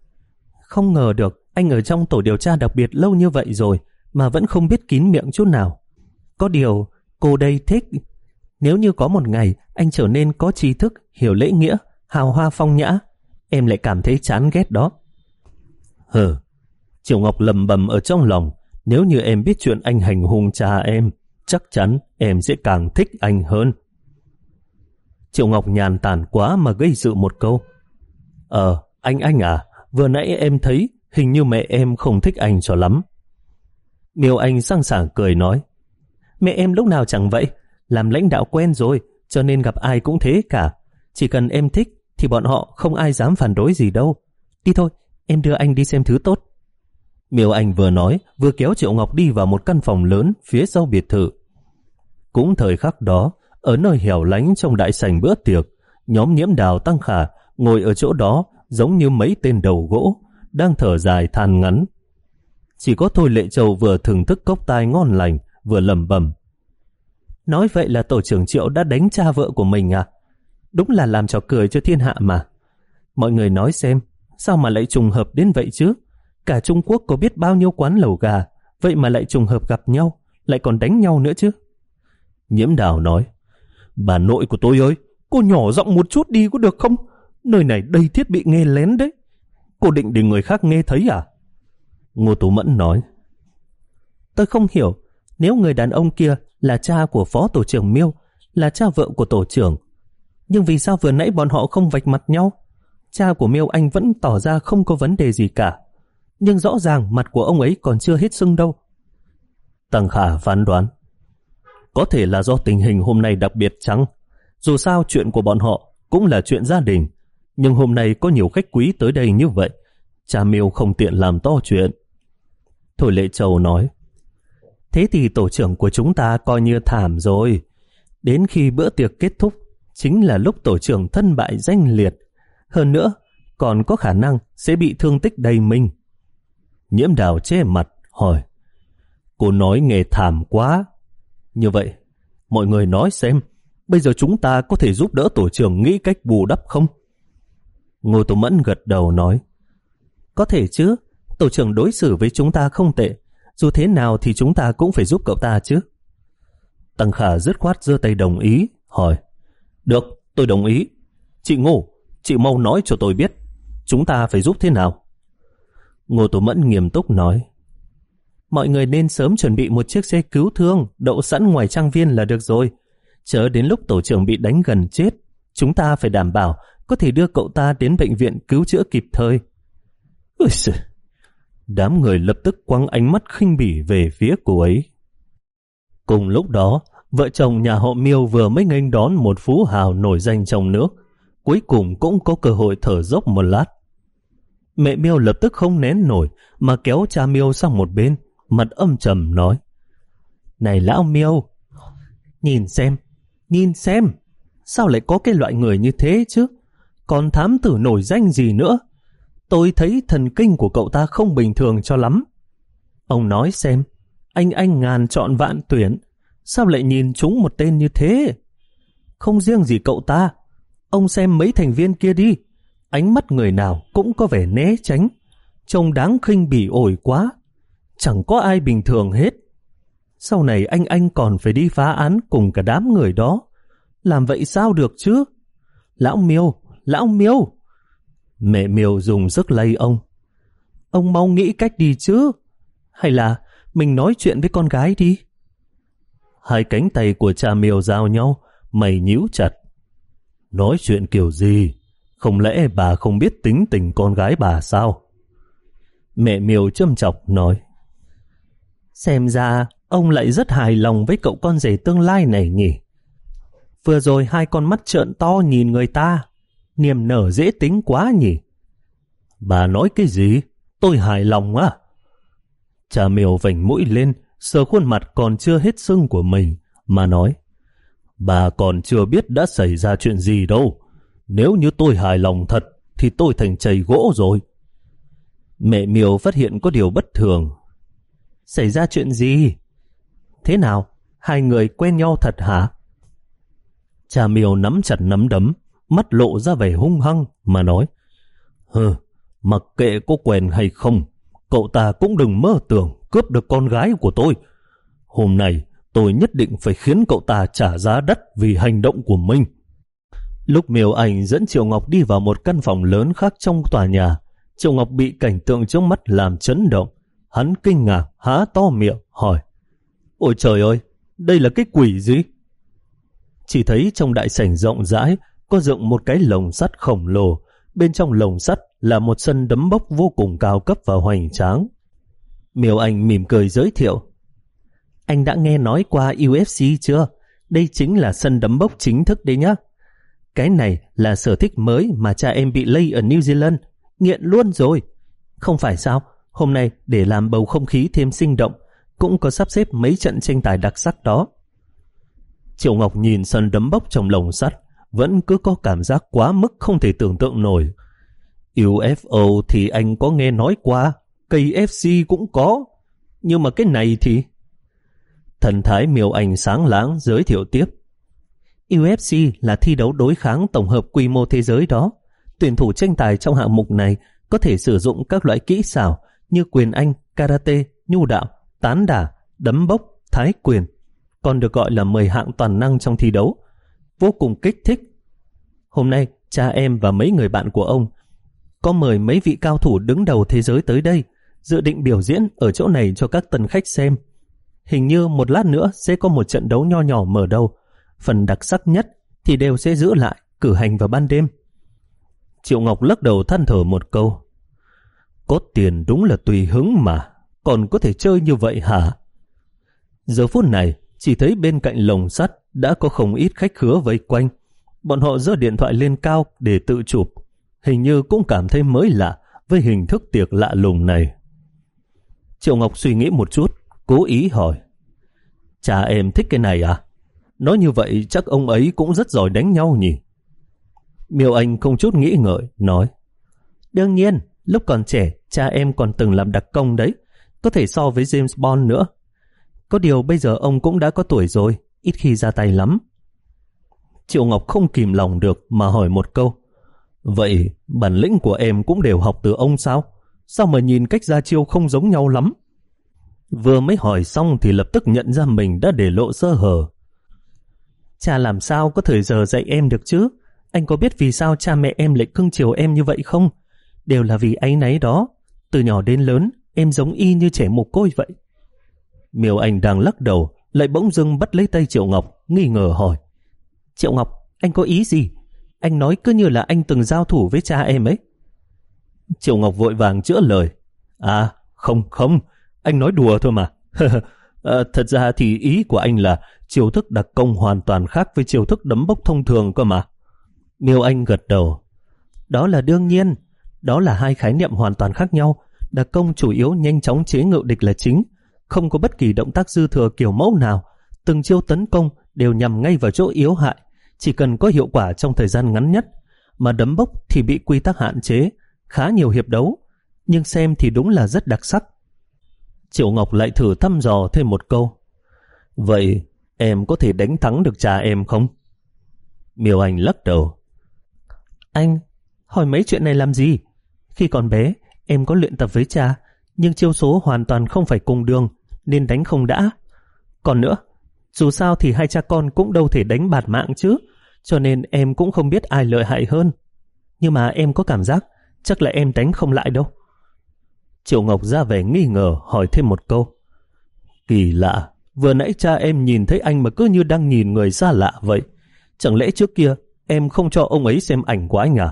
Không ngờ được, anh ở trong tổ điều tra đặc biệt lâu như vậy rồi mà vẫn không biết kín miệng chút nào. Có điều, cô đây thích. Nếu như có một ngày anh trở nên có tri thức, hiểu lễ nghĩa, hào hoa phong nhã, em lại cảm thấy chán ghét đó. Hừ, Triệu Ngọc lầm bầm ở trong lòng, nếu như em biết chuyện anh hành hung cha em, chắc chắn em sẽ càng thích anh hơn. Triệu Ngọc nhàn tản quá mà gây sự một câu. Ờ, anh anh à, vừa nãy em thấy hình như mẹ em không thích anh cho lắm. Miêu Anh sang sảng cười nói. Mẹ em lúc nào chẳng vậy, làm lãnh đạo quen rồi, cho nên gặp ai cũng thế cả. Chỉ cần em thích thì bọn họ không ai dám phản đối gì đâu. Đi thôi, em đưa anh đi xem thứ tốt. Miêu Anh vừa nói, vừa kéo Triệu Ngọc đi vào một căn phòng lớn phía sau biệt thự. Cũng thời khắc đó, ở nơi hẻo lánh trong đại sảnh bữa tiệc, nhóm Nhiễm Đào Tăng Khả ngồi ở chỗ đó giống như mấy tên đầu gỗ, đang thở dài than ngắn. Chỉ có Thôi Lệ Châu vừa thưởng thức cốc tai ngon lành, vừa lẩm bẩm. Nói vậy là tổ trưởng Triệu đã đánh cha vợ của mình à? Đúng là làm trò cười cho thiên hạ mà. Mọi người nói xem, sao mà lại trùng hợp đến vậy chứ? Cả Trung Quốc có biết bao nhiêu quán lẩu gà, vậy mà lại trùng hợp gặp nhau, lại còn đánh nhau nữa chứ. Nhiễm Đào nói. Bà nội của tôi ơi, cô nhỏ giọng một chút đi có được không? Nơi này đầy thiết bị nghe lén đấy. Cô định để người khác nghe thấy à? Ngô Tú Mẫn nói. Tôi không hiểu, nếu người đàn ông kia là cha của phó tổ trưởng Miêu, là cha vợ của tổ trưởng, nhưng vì sao vừa nãy bọn họ không vạch mặt nhau? Cha của Miêu Anh vẫn tỏ ra không có vấn đề gì cả, nhưng rõ ràng mặt của ông ấy còn chưa hết sưng đâu. Tăng Khả phán đoán. Có thể là do tình hình hôm nay đặc biệt chăng? Dù sao chuyện của bọn họ cũng là chuyện gia đình, nhưng hôm nay có nhiều khách quý tới đây như vậy, cha Miêu không tiện làm to chuyện. Thôi Lệ Châu nói. Thế thì tổ trưởng của chúng ta coi như thảm rồi. Đến khi bữa tiệc kết thúc, chính là lúc tổ trưởng thân bại danh liệt. Hơn nữa, còn có khả năng sẽ bị thương tích đầy mình. Nhiễm Đào che mặt, hỏi, cô nói nghe thảm quá. Như vậy, mọi người nói xem, bây giờ chúng ta có thể giúp đỡ tổ trưởng nghĩ cách bù đắp không? Ngô Tố Mẫn gật đầu nói, có thể chứ, tổ trưởng đối xử với chúng ta không tệ, dù thế nào thì chúng ta cũng phải giúp cậu ta chứ. Tăng Khả dứt khoát giơ tay đồng ý, hỏi, được, tôi đồng ý. Chị Ngô, chị mau nói cho tôi biết, chúng ta phải giúp thế nào? Ngô Tố Mẫn nghiêm túc nói, mọi người nên sớm chuẩn bị một chiếc xe cứu thương đậu sẵn ngoài trang viên là được rồi. Chớ đến lúc tổ trưởng bị đánh gần chết, chúng ta phải đảm bảo có thể đưa cậu ta đến bệnh viện cứu chữa kịp thời. Ôi giời. Đám người lập tức quăng ánh mắt khinh bỉ về phía cô ấy. Cùng lúc đó, vợ chồng nhà họ Miêu vừa mới nghênh đón một phú hào nổi danh trong nước, cuối cùng cũng có cơ hội thở dốc một lát. Mẹ Miêu lập tức không nén nổi mà kéo cha Miêu sang một bên, mặt âm trầm nói, này lão Miêu, nhìn xem, nhìn xem, sao lại có cái loại người như thế chứ? Còn thám tử nổi danh gì nữa? Tôi thấy thần kinh của cậu ta không bình thường cho lắm. Ông nói xem, anh anh ngàn chọn vạn tuyển, sao lại nhìn trúng một tên như thế? Không riêng gì cậu ta, ông xem mấy thành viên kia đi, ánh mắt người nào cũng có vẻ né tránh, trông đáng khinh bỉ ổi quá, chẳng có ai bình thường hết. Sau này anh anh còn phải đi phá án cùng cả đám người đó, làm vậy sao được chứ? Lão Miêu, lão Miêu. Mẹ Miêu dùng sức lay ông. Ông mau nghĩ cách đi chứ, hay là mình nói chuyện với con gái đi. Hai cánh tay của cha Miêu giao nhau, mày nhíu chặt. Nói chuyện kiểu gì? Không lẽ bà không biết tính tình con gái bà sao? Mẹ Miêu châm chọc nói, xem ra ông lại rất hài lòng với cậu con rể tương lai này nhỉ. Vừa rồi hai con mắt trợn to nhìn người ta, niềm nở dễ tính quá nhỉ. Bà nói cái gì? Tôi hài lòng á? Cha Miêu vành mũi lên, sờ khuôn mặt còn chưa hết sưng của mình mà nói, bà còn chưa biết đã xảy ra chuyện gì đâu. Nếu như tôi hài lòng thật thì tôi thành chày gỗ rồi. Mẹ Miêu phát hiện có điều bất thường. Xảy ra chuyện gì? Thế nào? Hai người quen nhau thật hả? Cha Miêu nắm chặt nắm đấm, mắt lộ ra vẻ hung hăng mà nói, hừ, mặc kệ có quen hay không, cậu ta cũng đừng mơ tưởng cướp được con gái của tôi. Hôm nay tôi nhất định phải khiến cậu ta trả giá đắt vì hành động của mình. Lúc Miêu Anh dẫn Triệu Ngọc đi vào một căn phòng lớn khác trong tòa nhà, Triệu Ngọc bị cảnh tượng trước mắt làm chấn động. Hắn kinh ngạc há to miệng hỏi, ôi trời ơi, đây là cái quỷ gì? Chỉ thấy trong đại sảnh rộng rãi có dựng một cái lồng sắt khổng lồ, bên trong lồng sắt là một sân đấm bốc vô cùng cao cấp và hoành tráng. Miêu Anh mỉm cười giới thiệu, anh đã nghe nói qua u ép xê chưa? Đây chính là sân đấm bốc chính thức đấy nhá. Cái này là sở thích mới mà cha em bị lây ở New Zealand, nghiện luôn rồi. Không phải sao, hôm nay để làm bầu không khí thêm sinh động, cũng có sắp xếp mấy trận tranh tài đặc sắc đó. Triệu Ngọc nhìn sân đấm bốc trong lồng sắt, vẫn cứ có cảm giác quá mức không thể tưởng tượng nổi. u ép ô thì anh có nghe nói qua, ca ép xê cũng có, nhưng mà cái này thì... Thần thái Miêu Anh sáng láng giới thiệu tiếp. u ép xê là thi đấu đối kháng tổng hợp quy mô thế giới đó. Tuyển thủ tranh tài trong hạng mục này có thể sử dụng các loại kỹ xảo như quyền Anh, karate, nhu đạo, tán đả, đấm bốc, thái quyền, còn được gọi là mười hạng toàn năng trong thi đấu. Vô cùng kích thích. Hôm nay, cha em và mấy người bạn của ông có mời mấy vị cao thủ đứng đầu thế giới tới đây, dự định biểu diễn ở chỗ này cho các tân khách xem. Hình như một lát nữa sẽ có một trận đấu nho nhỏ mở đầu. Phần đặc sắc nhất thì đều sẽ giữ lại, cử hành vào ban đêm. Triệu Ngọc lắc đầu than thở một câu. Có tiền đúng là tùy hứng mà, còn có thể chơi như vậy hả? Giờ phút này, chỉ thấy bên cạnh lồng sắt đã có không ít khách khứa vây quanh. Bọn họ giơ điện thoại lên cao để tự chụp. Hình như cũng cảm thấy mới lạ với hình thức tiệc lạ lùng này. Triệu Ngọc suy nghĩ một chút, cố ý hỏi. Cha em thích cái này à? Nói như vậy chắc ông ấy cũng rất giỏi đánh nhau nhỉ? Miêu Anh không chút nghĩ ngợi, nói. Đương nhiên, lúc còn trẻ, cha em còn từng làm đặc công đấy, có thể so với James Bond nữa. Có điều bây giờ ông cũng đã có tuổi rồi, ít khi ra tay lắm. Triệu Ngọc không kìm lòng được mà hỏi một câu. Vậy bản lĩnh của em cũng đều học từ ông sao? Sao mà nhìn cách ra chiêu không giống nhau lắm? Vừa mới hỏi xong thì lập tức nhận ra mình đã để lộ sơ hở. Cha làm sao có thời giờ dạy em được chứ? Anh có biết vì sao cha mẹ em lại cưng chiều em như vậy không? Đều là vì áy náy đó. Từ nhỏ đến lớn, em giống y như trẻ mồ côi vậy. Miêu Anh đang lắc đầu, lại bỗng dưng bắt lấy tay Triệu Ngọc, nghi ngờ hỏi. Triệu Ngọc, anh có ý gì? Anh nói cứ như là anh từng giao thủ với cha em ấy. Triệu Ngọc vội vàng chữa lời. À, không không, anh nói đùa thôi mà. à, Thật ra thì ý của anh là chiêu thức đặc công hoàn toàn khác với chiêu thức đấm bốc thông thường cơ mà. Miêu Anh gật đầu. Đó là đương nhiên. Đó là hai khái niệm hoàn toàn khác nhau. Đặc công chủ yếu nhanh chóng chế ngự địch là chính, không có bất kỳ động tác dư thừa kiểu mẫu nào. Từng chiêu tấn công đều nhằm ngay vào chỗ yếu hại, chỉ cần có hiệu quả trong thời gian ngắn nhất. Mà đấm bốc thì bị quy tắc hạn chế, khá nhiều hiệp đấu, nhưng xem thì đúng là rất đặc sắc. Triệu Ngọc lại thử thăm dò thêm một câu. Vậy em có thể đánh thắng được cha em không? Miêu Anh lắc đầu. Anh hỏi mấy chuyện này làm gì? Khi còn bé em có luyện tập với cha, nhưng chiêu số hoàn toàn không phải cùng đường, nên đánh không đã. Còn nữa, dù sao thì hai cha con cũng đâu thể đánh bạt mạng chứ, cho nên em cũng không biết ai lợi hại hơn. Nhưng mà em có cảm giác chắc là em đánh không lại đâu. Triệu Ngọc ra vẻ nghi ngờ hỏi thêm một câu. Kỳ lạ, vừa nãy cha em nhìn thấy anh mà cứ như đang nhìn người xa lạ vậy. Chẳng lẽ trước kia em không cho ông ấy xem ảnh của anh à?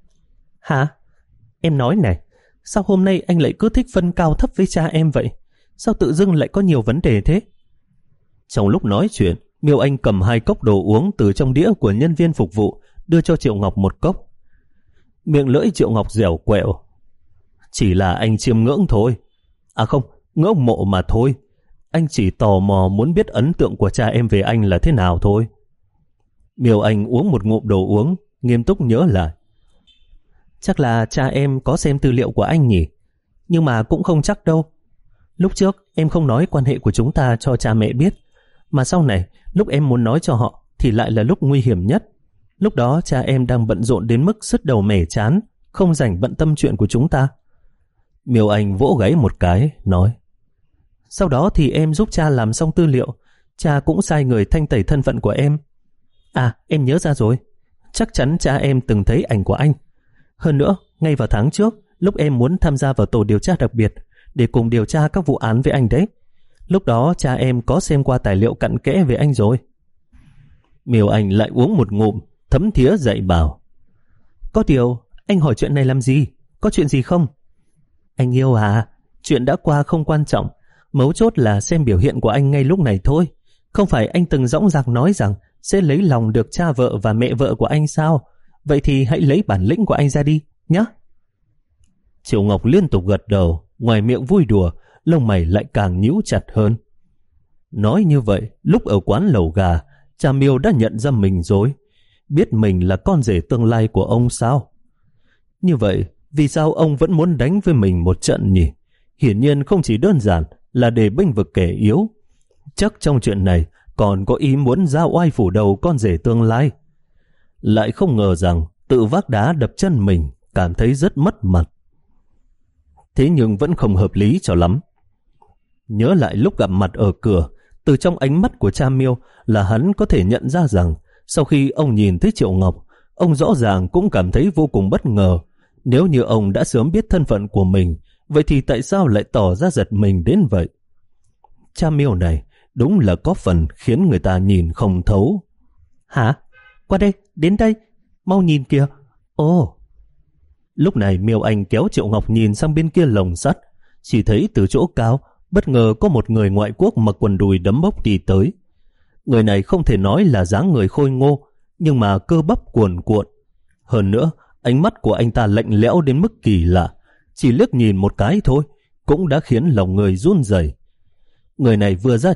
Hả? Em nói này, sao hôm nay anh lại cứ thích phân cao thấp với cha em vậy? Sao tự dưng lại có nhiều vấn đề thế? Trong lúc nói chuyện, Miêu Anh cầm hai cốc đồ uống từ trong đĩa của nhân viên phục vụ, đưa cho Triệu Ngọc một cốc. Miệng lưỡi Triệu Ngọc dẻo quẹo. Chỉ là anh chiêm ngưỡng thôi. À không, ngưỡng mộ mà thôi. Anh chỉ tò mò muốn biết ấn tượng của cha em về anh là thế nào thôi. Miêu Anh uống một ngụm đồ uống, nghiêm túc nhớ lại. Chắc là cha em có xem tư liệu của anh nhỉ? Nhưng mà cũng không chắc đâu. Lúc trước em không nói quan hệ của chúng ta cho cha mẹ biết, mà sau này lúc em muốn nói cho họ thì lại là lúc nguy hiểm nhất. Lúc đó cha em đang bận rộn đến mức sứt đầu mẻ chán, không rảnh bận tâm chuyện của chúng ta. Miêu Anh vỗ gáy một cái, nói. Sau đó thì em giúp cha làm xong tư liệu, cha cũng sai người thanh tẩy thân phận của em. À, em nhớ ra rồi. Chắc chắn cha em từng thấy ảnh của anh. Hơn nữa, ngay vào tháng trước, lúc em muốn tham gia vào tổ điều tra đặc biệt để cùng điều tra các vụ án với anh đấy, lúc đó cha em có xem qua tài liệu cặn kẽ về anh rồi. Miêu Anh lại uống một ngụm, thấm thía dạy bảo. Có điều, anh hỏi chuyện này làm gì? Có chuyện gì không? Anh yêu à, chuyện đã qua không quan trọng, mấu chốt là xem biểu hiện của anh ngay lúc này thôi. Không phải anh từng dõng dạc nói rằng sẽ lấy lòng được cha vợ và mẹ vợ của anh sao? Vậy thì hãy lấy bản lĩnh của anh ra đi, nhé. Triệu Ngọc liên tục gật đầu, ngoài miệng vui đùa, lông mày lại càng nhíu chặt hơn. Nói như vậy, lúc ở quán lẩu gà, cha Miêu đã nhận ra mình rồi, biết mình là con rể tương lai của ông sao? Như vậy, vì sao ông vẫn muốn đánh với mình một trận nhỉ? Hiển nhiên không chỉ đơn giản là để bênh vực kẻ yếu. Chắc trong chuyện này còn có ý muốn ra oai phủ đầu con rể tương lai. Lại không ngờ rằng tự vác đá đập chân mình, cảm thấy rất mất mặt. Thế nhưng vẫn không hợp lý cho lắm. Nhớ lại lúc gặp mặt ở cửa, từ trong ánh mắt của cha Miêu là hắn có thể nhận ra rằng sau khi ông nhìn thấy Triệu Ngọc, ông rõ ràng cũng cảm thấy vô cùng bất ngờ. Nếu như ông đã sớm biết thân phận của mình, vậy thì tại sao lại tỏ ra giật mình đến vậy? Cha Miêu này đúng là có phần khiến người ta nhìn không thấu. Hả? Qua đây, đến đây, mau nhìn kìa. Ồ! Lúc này Miêu Anh kéo Triệu Ngọc nhìn sang bên kia lồng sắt, chỉ thấy từ chỗ cao bất ngờ có một người ngoại quốc mặc quần đùi đấm bốc đi tới. Người này không thể nói là dáng người khôi ngô, nhưng mà cơ bắp cuồn cuộn. Hơn nữa, ánh mắt của anh ta lạnh lẽo đến mức kỳ lạ, chỉ liếc nhìn một cái thôi cũng đã khiến lòng người run rẩy. Người này vừa ra trận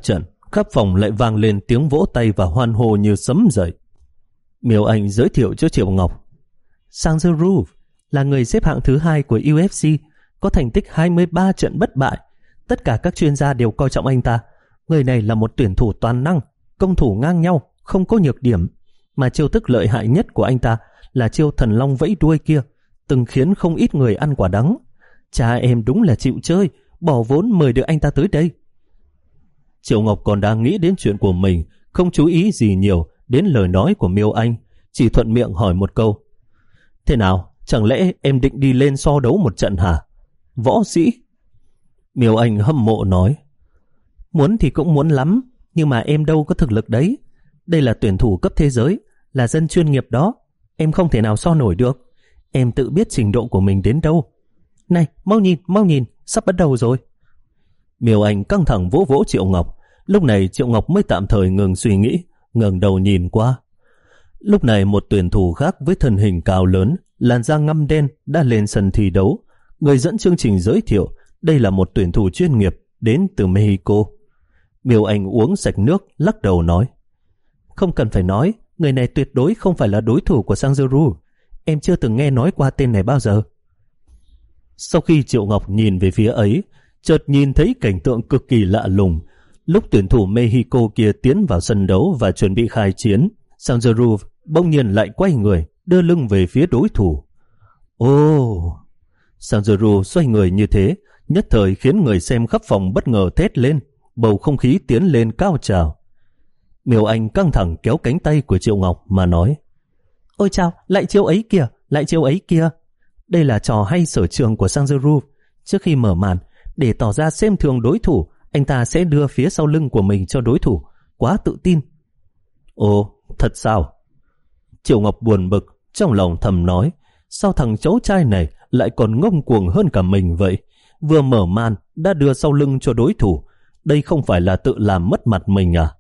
khắp phòng lại vang lên tiếng vỗ tay và hoan hô như sấm dậy. Miêu Anh giới thiệu cho Triệu Ngọc. Sang the Roof là người xếp hạng thứ hai của u ép xê, có thành tích hai mươi ba trận bất bại. Tất cả các chuyên gia đều coi trọng anh ta. Người này là một tuyển thủ toàn năng, công thủ ngang nhau, không có nhược điểm. Mà chiêu thức lợi hại nhất của anh ta là chiêu thần long vẫy đuôi kia, từng khiến không ít người ăn quả đắng. Cha em đúng là chịu chơi, bỏ vốn mời được anh ta tới đây. Triệu Ngọc còn đang nghĩ đến chuyện của mình, không chú ý gì nhiều đến lời nói của Miêu Anh, chỉ thuận miệng hỏi một câu. Thế nào, chẳng lẽ em định đi lên so đấu một trận hả? Võ sĩ? Miêu Anh hâm mộ nói. Muốn thì cũng muốn lắm, nhưng mà em đâu có thực lực đấy. Đây là tuyển thủ cấp thế giới, là dân chuyên nghiệp đó. Em không thể nào so nổi được. Em tự biết trình độ của mình đến đâu. Này, mau nhìn, mau nhìn, sắp bắt đầu rồi. Miêu Anh căng thẳng vỗ vỗ Triệu Ngọc. Lúc này Triệu Ngọc mới tạm thời ngừng suy nghĩ, ngẩng đầu nhìn qua. Lúc này một tuyển thủ khác với thân hình cao lớn, làn da ngăm đen đã lên sân thi đấu. Người dẫn chương trình giới thiệu đây là một tuyển thủ chuyên nghiệp đến từ Mexico. Miêu Anh uống sạch nước, lắc đầu nói. Không cần phải nói, người này tuyệt đối không phải là đối thủ của Sang Zuru. Em chưa từng nghe nói qua tên này bao giờ. Sau khi Triệu Ngọc nhìn về phía ấy, chợt nhìn thấy cảnh tượng cực kỳ lạ lùng. Lúc tuyển thủ Mexico kia tiến vào sân đấu và chuẩn bị khai chiến, Sang Zuru bỗng nhiên lại quay người, đưa lưng về phía đối thủ. Ồ! Oh! Sang Zuru xoay người như thế, nhất thời khiến người xem khắp phòng bất ngờ thét lên, bầu không khí tiến lên cao trào. Miêu Anh căng thẳng kéo cánh tay của Triệu Ngọc mà nói. Ôi chao, lại chiêu ấy kìa, lại chiêu ấy kìa. Đây là trò hay sở trường của Sang Zuru. Trước khi mở màn, để tỏ ra xem thường đối thủ, anh ta sẽ đưa phía sau lưng của mình cho đối thủ. Quá tự tin. Ồ, thật sao? Triệu Ngọc buồn bực, trong lòng thầm nói, sao thằng cháu trai này lại còn ngông cuồng hơn cả mình vậy? Vừa mở màn đã đưa sau lưng cho đối thủ. Đây không phải là tự làm mất mặt mình à?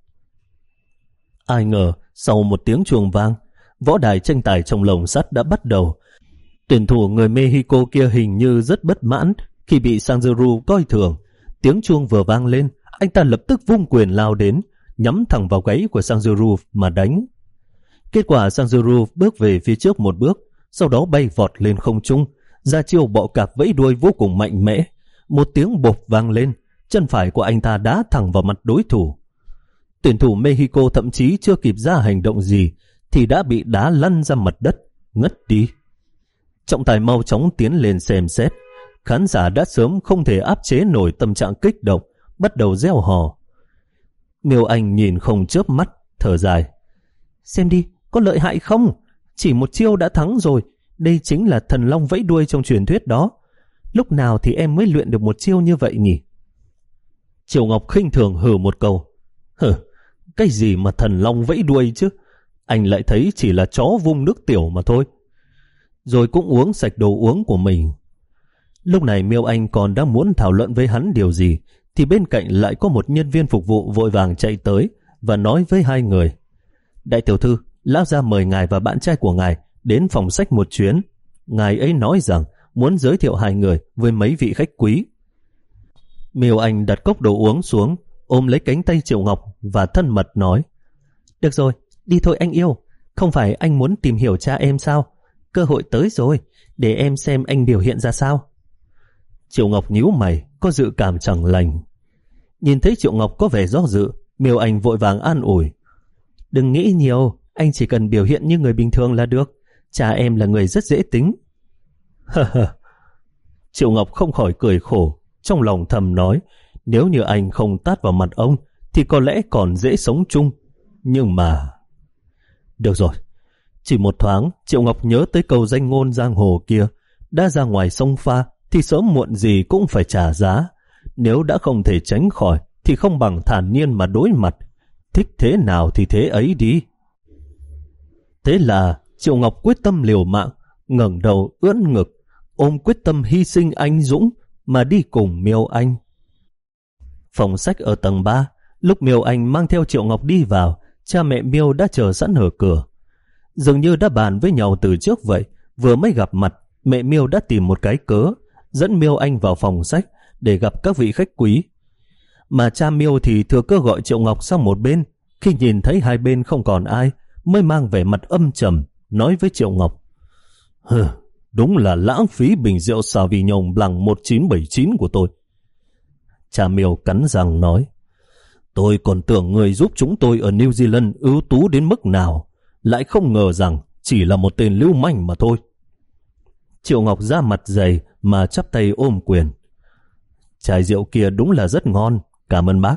Ai ngờ sau một tiếng chuông vang, võ đài tranh tài trong lồng sắt đã bắt đầu. Tuyển thủ người Mexico kia hình như rất bất mãn khi bị Sang Zuru coi thường. Tiếng chuông vừa vang lên, anh ta lập tức vung quyền lao đến, nhắm thẳng vào gáy của Sang Zuru mà đánh. Kết quả Sang Zuru bước về phía trước một bước, sau đó bay vọt lên không trung, ra chiêu bọ cạp vẫy đuôi vô cùng mạnh mẽ. Một tiếng bộp vang lên, chân phải của anh ta đá thẳng vào mặt đối thủ. Tuyển thủ Mexico thậm chí chưa kịp ra hành động gì thì đã bị đá lăn ra mặt đất, ngất đi. Trọng tài mau chóng tiến lên xem xét. Khán giả đã sớm không thể áp chế nổi tâm trạng kích động, bắt đầu reo hò. Miêu Anh nhìn không chớp mắt, thở dài. Xem đi, có lợi hại không? Chỉ một chiêu đã thắng rồi. Đây chính là thần long vẫy đuôi trong truyền thuyết đó. Lúc nào thì em mới luyện được một chiêu như vậy nhỉ? Triệu Ngọc khinh thường hừ một câu. Hừ, cái gì mà thần long vẫy đuôi chứ? Anh lại thấy chỉ là chó vung nước tiểu mà thôi. Rồi cũng uống sạch đồ uống của mình. Lúc này Miêu Anh còn đang muốn thảo luận với hắn điều gì, thì bên cạnh lại có một nhân viên phục vụ vội vàng chạy tới và nói với hai người. Đại tiểu thư, lão gia mời ngài và bạn trai của ngài đến phòng sách một chuyến. Ngài ấy nói rằng muốn giới thiệu hai người với mấy vị khách quý. Miêu Anh đặt cốc đồ uống xuống, ôm lấy cánh tay Triệu Ngọc và thân mật nói. Được rồi, đi thôi anh yêu. Không phải anh muốn tìm hiểu cha em sao? Cơ hội tới rồi, để em xem anh biểu hiện ra sao. Triệu Ngọc nhíu mày, có dự cảm chẳng lành. Nhìn thấy Triệu Ngọc có vẻ do dự, Miêu Anh vội vàng an ủi. Đừng nghĩ nhiều, anh chỉ cần biểu hiện như người bình thường là được. Cha em là người rất dễ tính. Triệu Ngọc không khỏi cười khổ, trong lòng thầm nói, nếu như anh không tát vào mặt ông thì có lẽ còn dễ sống chung. Nhưng mà... Được rồi. Chỉ một thoáng, Triệu Ngọc nhớ tới câu danh ngôn giang hồ kia, đã ra ngoài sông pha thì sớm muộn gì cũng phải trả giá. Nếu đã không thể tránh khỏi thì không bằng thản nhiên mà đối mặt. Thích thế nào thì thế ấy đi. Thế là Triệu Ngọc quyết tâm liều mạng, ngẩng đầu ưỡn ngực, ôm quyết tâm hy sinh anh dũng mà đi cùng Miêu Anh. Phòng sách ở tầng ba, lúc Miêu Anh mang theo Triệu Ngọc đi vào, cha mẹ Miêu đã chờ sẵn ở cửa. Dường như đã bàn với nhau từ trước vậy, vừa mới gặp mặt, mẹ Miêu đã tìm một cái cớ, dẫn Miêu Anh vào phòng sách để gặp các vị khách quý. mà cha Miêu thì thừa cơ gọi Triệu Ngọc sang một bên. Khi nhìn thấy hai bên không còn ai, mới mang vẻ mặt âm trầm, nói với Triệu Ngọc: Hừ, đúng là lãng phí bình rượu Sauvignon Blanc một chín bảy chín của tôi. Cha Miêu cắn răng nói: Tôi còn tưởng người giúp chúng tôi ở New Zealand ưu tú đến mức nào, lại không ngờ rằng chỉ là một tên lưu manh mà thôi. Triệu Ngọc ra mặt dày mà chắp tay ôm quyền: Chai rượu kia đúng là rất ngon, cảm ơn bác.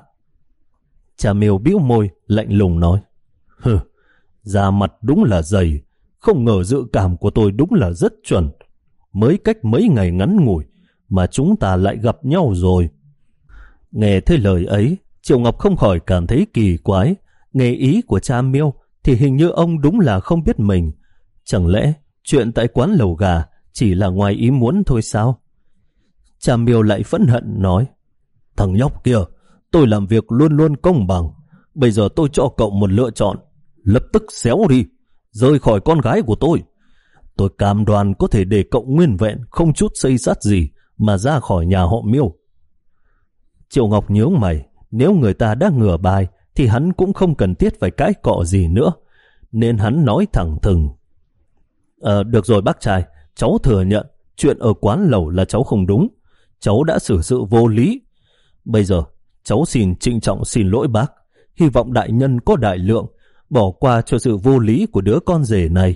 Cha Miêu bĩu môi lạnh lùng nói: Hừ, da mặt đúng là dày, không ngờ dự cảm của tôi đúng là rất chuẩn. Mới cách mấy ngày ngắn ngủi mà chúng ta lại gặp nhau rồi. Nghe thấy lời ấy, Triệu Ngọc không khỏi cảm thấy kỳ quái. Nghe ý của cha Miêu thì hình như ông đúng là không biết mình. Chẳng lẽ chuyện tại quán lẩu gà chỉ là ngoài ý muốn thôi sao? Cha Miêu lại phẫn hận nói: Thằng nhóc kia, tôi làm việc luôn luôn công bằng. Bây giờ tôi cho cậu một lựa chọn: lập tức xéo đi, rời khỏi con gái của tôi. Tôi cam đoan có thể để cậu nguyên vẹn, không chút xây xát gì mà ra khỏi nhà họ Miêu. Triệu Ngọc nhướng mày, nếu người ta đã ngửa bài thì hắn cũng không cần thiết phải cãi cọ gì nữa, nên hắn nói thẳng thừng: Ờ, được rồi bác trai, cháu thừa nhận chuyện ở quán lẩu là cháu không đúng. Cháu đã xử sự vô lý. Bây giờ cháu xin trịnh trọng xin lỗi bác. Hy vọng đại nhân có đại lượng, bỏ qua cho sự vô lý của đứa con rể này.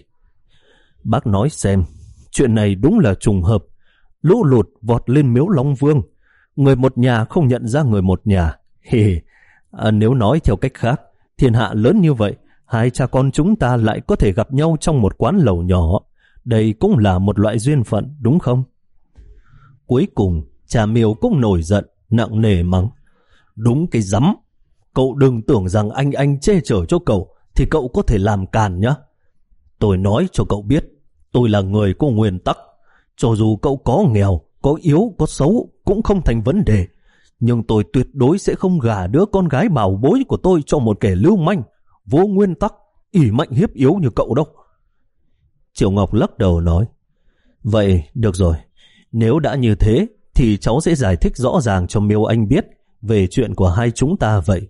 Bác nói xem, chuyện này đúng là trùng hợp. Lũ lụt vọt lên miếu Long Vương, người một nhà không nhận ra người một nhà. Hề, à, nếu nói theo cách khác, thiên hạ lớn như vậy, hai cha con chúng ta lại có thể gặp nhau trong một quán lẩu nhỏ. Đây cũng là một loại duyên phận, đúng không? Cuối cùng, cha Miêu cũng nổi giận, nặng nề mắng: Đúng cái rắm! Cậu đừng tưởng rằng anh anh che chở cho cậu thì cậu có thể làm càn nhá. Tôi nói cho cậu biết, tôi là người có nguyên tắc. Cho dù cậu có nghèo, có yếu, có xấu cũng không thành vấn đề. Nhưng tôi tuyệt đối sẽ không gả đứa con gái bảo bối của tôi cho một kẻ lưu manh, vô nguyên tắc, ỷ mạnh hiếp yếu như cậu đâu. Triệu Ngọc lắc đầu nói: Vậy được rồi, nếu đã như thế thì cháu sẽ giải thích rõ ràng cho Miêu Anh biết về chuyện của hai chúng ta vậy.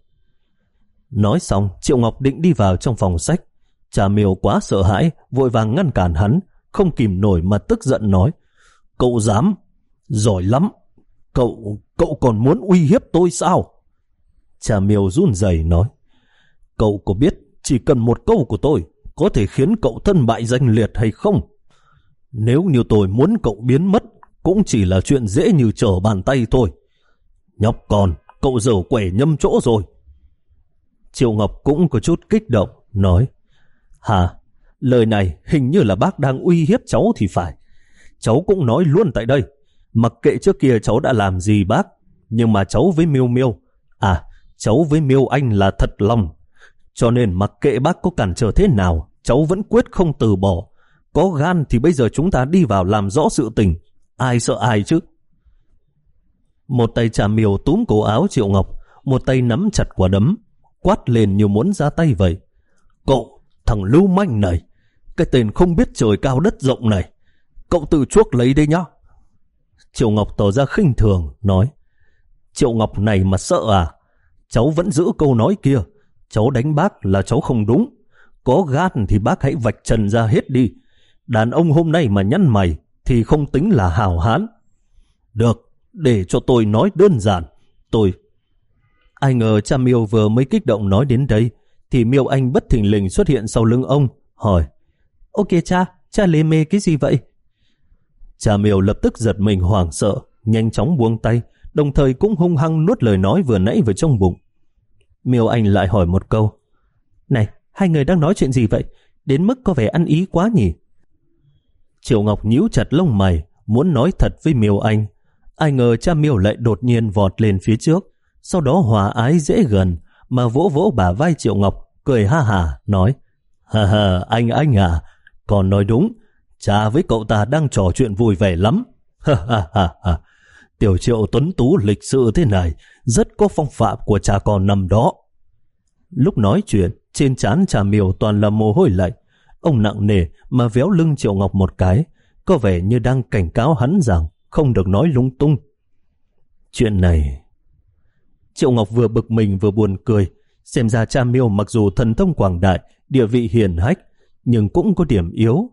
Nói xong, Triệu Ngọc định đi vào trong phòng sách. Cha Miêu quá sợ hãi, vội vàng ngăn cản hắn, không kìm nổi mà tức giận nói: Cậu dám? Giỏi lắm. Cậu, cậu còn muốn uy hiếp tôi sao? Cha Miêu run rẩy nói: Cậu có biết chỉ cần một câu của tôi có thể khiến cậu thân bại danh liệt hay không? Nếu như tôi muốn cậu biến mất, cũng chỉ là chuyện dễ như trở bàn tay thôi. Nhóc con, cậu dở quẻ nhâm chỗ rồi. Triệu Ngọc cũng có chút kích động, nói: Hả? Lời này hình như là bác đang uy hiếp cháu thì phải. Cháu cũng nói luôn tại đây, mặc kệ trước kia cháu đã làm gì bác, nhưng mà cháu với Miêu Miêu, à, cháu với Miêu Anh là thật lòng. Cho nên mặc kệ bác có cản trở thế nào, cháu vẫn quyết không từ bỏ. Có gan thì bây giờ chúng ta đi vào làm rõ sự tình, ai sợ ai chứ. Một tay cha Miêu túm cổ áo Triệu Ngọc, một tay nắm chặt quả đấm, quát lên như muốn ra tay vậy: Cậu, thằng lưu manh này, cái tên không biết trời cao đất rộng này, cậu tự chuốc lấy đây nhá. Triệu Ngọc tỏ ra khinh thường, nói: Triệu Ngọc này mà sợ à? Cháu vẫn giữ câu nói kia, cháu đánh bác là cháu không đúng. Có gan thì bác hãy vạch trần ra hết đi. Đàn ông hôm nay mà nhăn mày thì không tính là hào hán. Được, để cho tôi nói đơn giản. Tôi... Ai ngờ cha Miêu vừa mới kích động nói đến đây thì Miêu Anh bất thình lình xuất hiện sau lưng ông, hỏi: Ok cha, cha lê mê cái gì vậy? Cha Miêu lập tức giật mình hoảng sợ, nhanh chóng buông tay, đồng thời cũng hung hăng nuốt lời nói vừa nãy vào trong bụng. Miêu Anh lại hỏi một câu: Này, hai người đang nói chuyện gì vậy? Đến mức có vẻ ăn ý quá nhỉ? Triệu Ngọc nhíu chặt lông mày, muốn nói thật với Miêu Anh. Ai ngờ cha Miêu lại đột nhiên vọt lên phía trước, sau đó hòa ái dễ gần mà vỗ vỗ bả vai Triệu Ngọc, cười ha hả, nói: Ha ha, anh anh à, còn nói đúng, cha với cậu ta đang trò chuyện vui vẻ lắm. Ha ha ha ha, tiểu Triệu tuấn tú lịch sự thế này, rất có phong phạm của cha con năm đó. Lúc nói chuyện, trên trán cha Miêu toàn là mồ hôi lạnh. Ông nặng nề mà véo lưng Triệu Ngọc một cái, có vẻ như đang cảnh cáo hắn rằng không được nói lung tung. Chuyện này... Triệu Ngọc vừa bực mình vừa buồn cười. Xem ra cha Miêu mặc dù thần thông quảng đại, địa vị hiển hách, nhưng cũng có điểm yếu.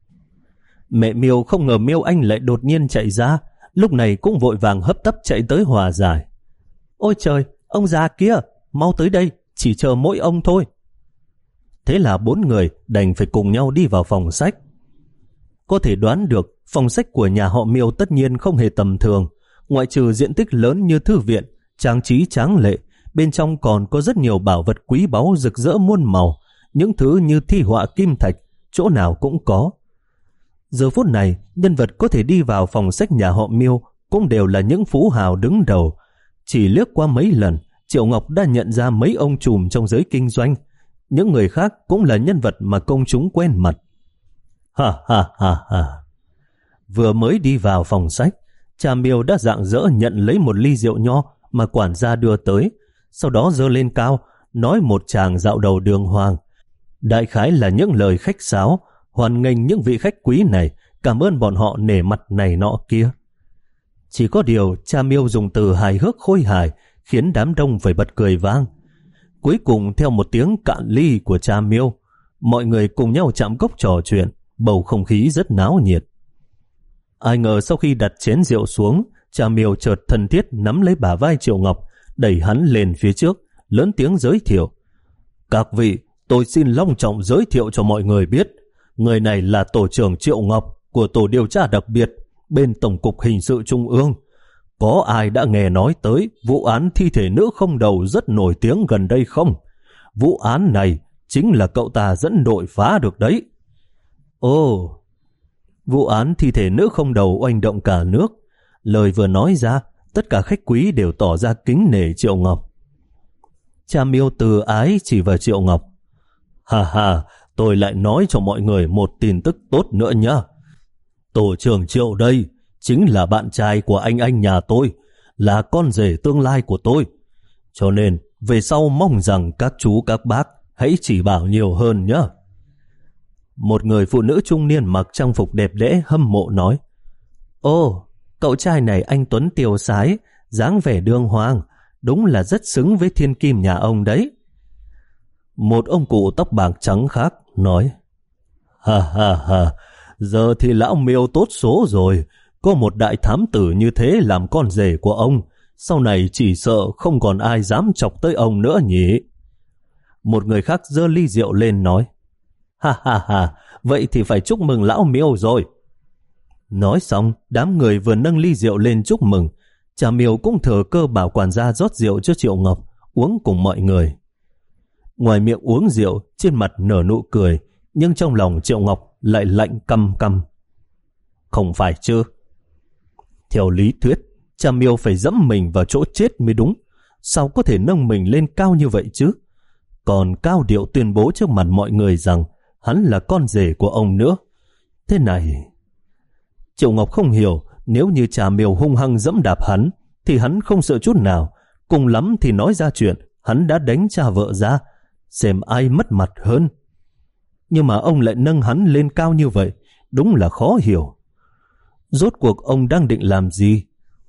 Mẹ Miêu không ngờ Miêu Anh lại đột nhiên chạy ra, lúc này cũng vội vàng hấp tấp chạy tới hòa giải. Ôi trời, ông già kia, mau tới đây, chỉ chờ mỗi ông thôi. Thế là bốn người đành phải cùng nhau đi vào phòng sách. Có thể đoán được phòng sách của nhà họ Miêu tất nhiên không hề tầm thường. Ngoại trừ diện tích lớn như thư viện, trang trí tráng lệ, bên trong còn có rất nhiều bảo vật quý báu rực rỡ muôn màu, những thứ như thi họa kim thạch, chỗ nào cũng có. Giờ phút này, nhân vật có thể đi vào phòng sách nhà họ Miêu cũng đều là những phú hào đứng đầu. Chỉ liếc qua mấy lần, Triệu Ngọc đã nhận ra mấy ông trùm trong giới kinh doanh. Những người khác cũng là nhân vật mà công chúng quen mặt. Ha ha ha ha. Vừa mới đi vào phòng sách, cha Miêu đã rạng rỡ nhận lấy một ly rượu nho mà quản gia đưa tới, sau đó giơ lên cao, nói một tràng dạo đầu đường hoàng. Đại khái là những lời khách sáo, hoan nghênh những vị khách quý này, cảm ơn bọn họ nể mặt này nọ kia. Chỉ có điều cha Miêu dùng từ hài hước khôi hài khiến đám đông phải bật cười vang. Cuối cùng theo một tiếng cạn ly của cha Miêu, mọi người cùng nhau chạm cốc trò chuyện, bầu không khí rất náo nhiệt. Ai ngờ sau khi đặt chén rượu xuống, cha Miêu chợt thân thiết nắm lấy bả vai Triệu Ngọc, đẩy hắn lên phía trước, lớn tiếng giới thiệu. Các vị, tôi xin long trọng giới thiệu cho mọi người biết, người này là tổ trưởng Triệu Ngọc của tổ điều tra đặc biệt bên Tổng cục Hình sự Trung ương. Có ai đã nghe nói tới vụ án thi thể nữ không đầu rất nổi tiếng gần đây không? Vụ án này chính là cậu ta dẫn đội phá được đấy. Ồ, vụ án thi thể nữ không đầu oanh động cả nước. Lời vừa nói ra, tất cả khách quý đều tỏ ra kính nể Triệu Ngọc. Cha Miêu từ ái chỉ vào Triệu Ngọc. Ha ha, tôi lại nói cho mọi người một tin tức tốt nữa nhá. Tổ trưởng Triệu đây chính là bạn trai của anh anh nhà tôi, là con rể tương lai của tôi. Cho nên về sau mong rằng các chú các bác hãy chỉ bảo nhiều hơn nhé. Một người phụ nữ trung niên mặc trang phục đẹp đẽ hâm mộ nói. Ồ, cậu trai này anh tuấn tiêu sái, dáng vẻ đương hoàng, đúng là rất xứng với thiên kim nhà ông đấy. Một ông cụ tóc bạc trắng khác nói. Ha ha ha, giờ thì lão Miêu tốt số rồi, có một đại thám tử như thế làm con rể của ông, sau này chỉ sợ không còn ai dám chọc tới ông nữa nhỉ. Một người khác giơ ly rượu lên nói. Ha ha ha, vậy thì phải chúc mừng lão Miêu rồi. Nói xong, đám người vừa nâng ly rượu lên chúc mừng. Cha Miêu cũng thừa cơ bảo quản gia rót rượu cho Triệu Ngọc uống cùng mọi người. Ngoài miệng uống rượu, trên mặt nở nụ cười, nhưng trong lòng Triệu Ngọc lại lạnh căm căm. Không phải chứ? Theo lý thuyết, cha Miêu phải dẫm mình vào chỗ chết mới đúng. Sao có thể nâng mình lên cao như vậy chứ? Còn cao điệu tuyên bố trước mặt mọi người rằng hắn là con rể của ông nữa. Thế này... Triệu Ngọc không hiểu, nếu như cha Miêu hung hăng dẫm đạp hắn, thì hắn không sợ chút nào. Cùng lắm thì nói ra chuyện hắn đã đánh cha vợ ra, xem ai mất mặt hơn. Nhưng mà ông lại nâng hắn lên cao như vậy, đúng là khó hiểu. Rốt cuộc ông đang định làm gì?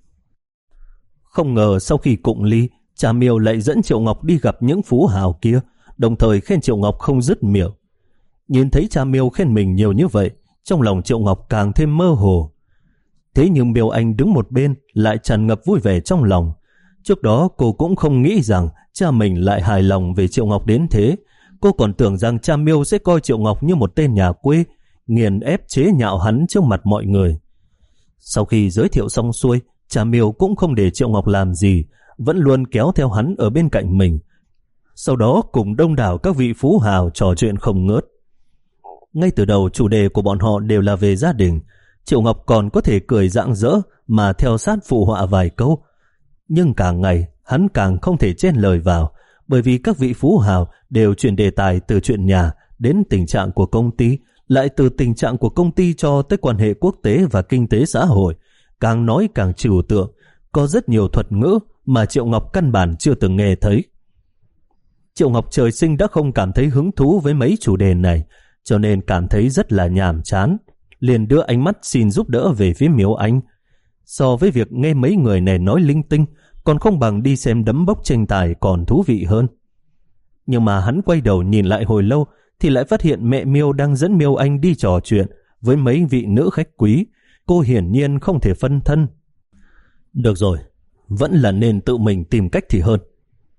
Không ngờ sau khi cụng ly, cha Miêu lại dẫn Triệu Ngọc đi gặp những phú hào kia, đồng thời khen Triệu Ngọc không dứt miệng. Nhìn thấy cha Miêu khen mình nhiều như vậy, trong lòng Triệu Ngọc càng thêm mơ hồ. Thế nhưng Miêu Anh đứng một bên lại tràn ngập vui vẻ trong lòng. Trước đó cô cũng không nghĩ rằng cha mình lại hài lòng về Triệu Ngọc đến thế. Cô còn tưởng rằng cha Miêu sẽ coi Triệu Ngọc như một tên nhà quê, nghiền ép chế nhạo hắn trước mặt mọi người. Sau khi giới thiệu xong xuôi, cha Miêu cũng không để Triệu Ngọc làm gì, vẫn luôn kéo theo hắn ở bên cạnh mình. Sau đó cùng đông đảo các vị phú hào trò chuyện không ngớt. Ngay từ đầu chủ đề của bọn họ đều là về gia đình. Triệu Ngọc còn có thể cười rạng rỡ mà theo sát phụ họa vài câu. Nhưng càng ngày hắn càng không thể chen lời vào, bởi vì các vị phú hào đều chuyển đề tài từ chuyện nhà đến tình trạng của công ty, lại từ tình trạng của công ty cho tới quan hệ quốc tế và kinh tế xã hội. Càng nói càng trừu tượng, có rất nhiều thuật ngữ mà Triệu Ngọc căn bản chưa từng nghe thấy. Triệu Ngọc trời sinh đã không cảm thấy hứng thú với mấy chủ đề này, cho nên cảm thấy rất là nhàm chán, liền đưa ánh mắt xin giúp đỡ về phía Miêu Anh. So với việc nghe mấy người này nói linh tinh, còn không bằng đi xem đấm bốc tranh tài còn thú vị hơn. Nhưng mà hắn quay đầu nhìn lại hồi lâu thì lại phát hiện mẹ Miêu đang dẫn Miêu Anh đi trò chuyện với mấy vị nữ khách quý. Cô hiển nhiên không thể phân thân. Được rồi, vẫn là nên tự mình tìm cách thì hơn.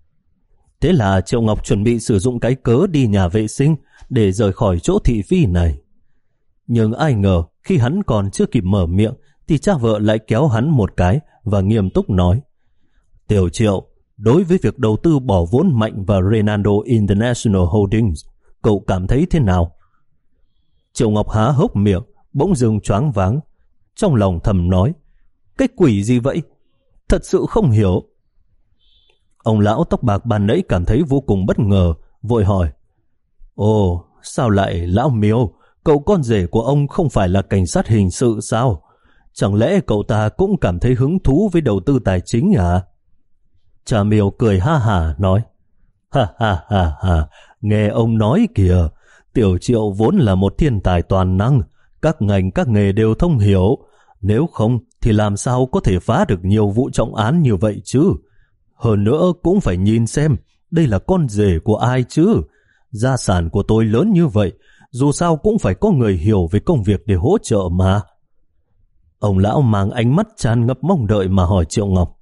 Thế là Triệu Ngọc chuẩn bị sử dụng cái cớ đi nhà vệ sinh để rời khỏi chỗ thị phi này. Nhưng ai ngờ khi hắn còn chưa kịp mở miệng thì cha vợ lại kéo hắn một cái và nghiêm túc nói: Tiểu Triệu, đối với việc đầu tư bỏ vốn mạnh vào Renando International Holdings, cậu cảm thấy thế nào? Triệu Ngọc há hốc miệng, bỗng dưng choáng váng. Trong lòng thầm nói: cái quỷ gì vậy? Thật sự không hiểu. Ông lão tóc bạc ban nãy cảm thấy vô cùng bất ngờ, vội hỏi: Ồ, sao lại lão Miêu? Cậu con rể của ông không phải là cảnh sát hình sự sao? Chẳng lẽ cậu ta cũng cảm thấy hứng thú với đầu tư tài chính à? Cha Miêu cười ha hả nói: Ha ha ha ha, nghe ông nói kìa, Tiểu Triệu vốn là một thiên tài toàn năng, các ngành các nghề đều thông hiểu. Nếu không thì làm sao có thể phá được nhiều vụ trọng án như vậy chứ? Hơn nữa cũng phải nhìn xem đây là con rể của ai chứ. Gia sản của tôi lớn như vậy, dù sao cũng phải có người hiểu về công việc để hỗ trợ mà. Ông lão mang ánh mắt tràn ngập mong đợi mà hỏi Triệu Ngọc: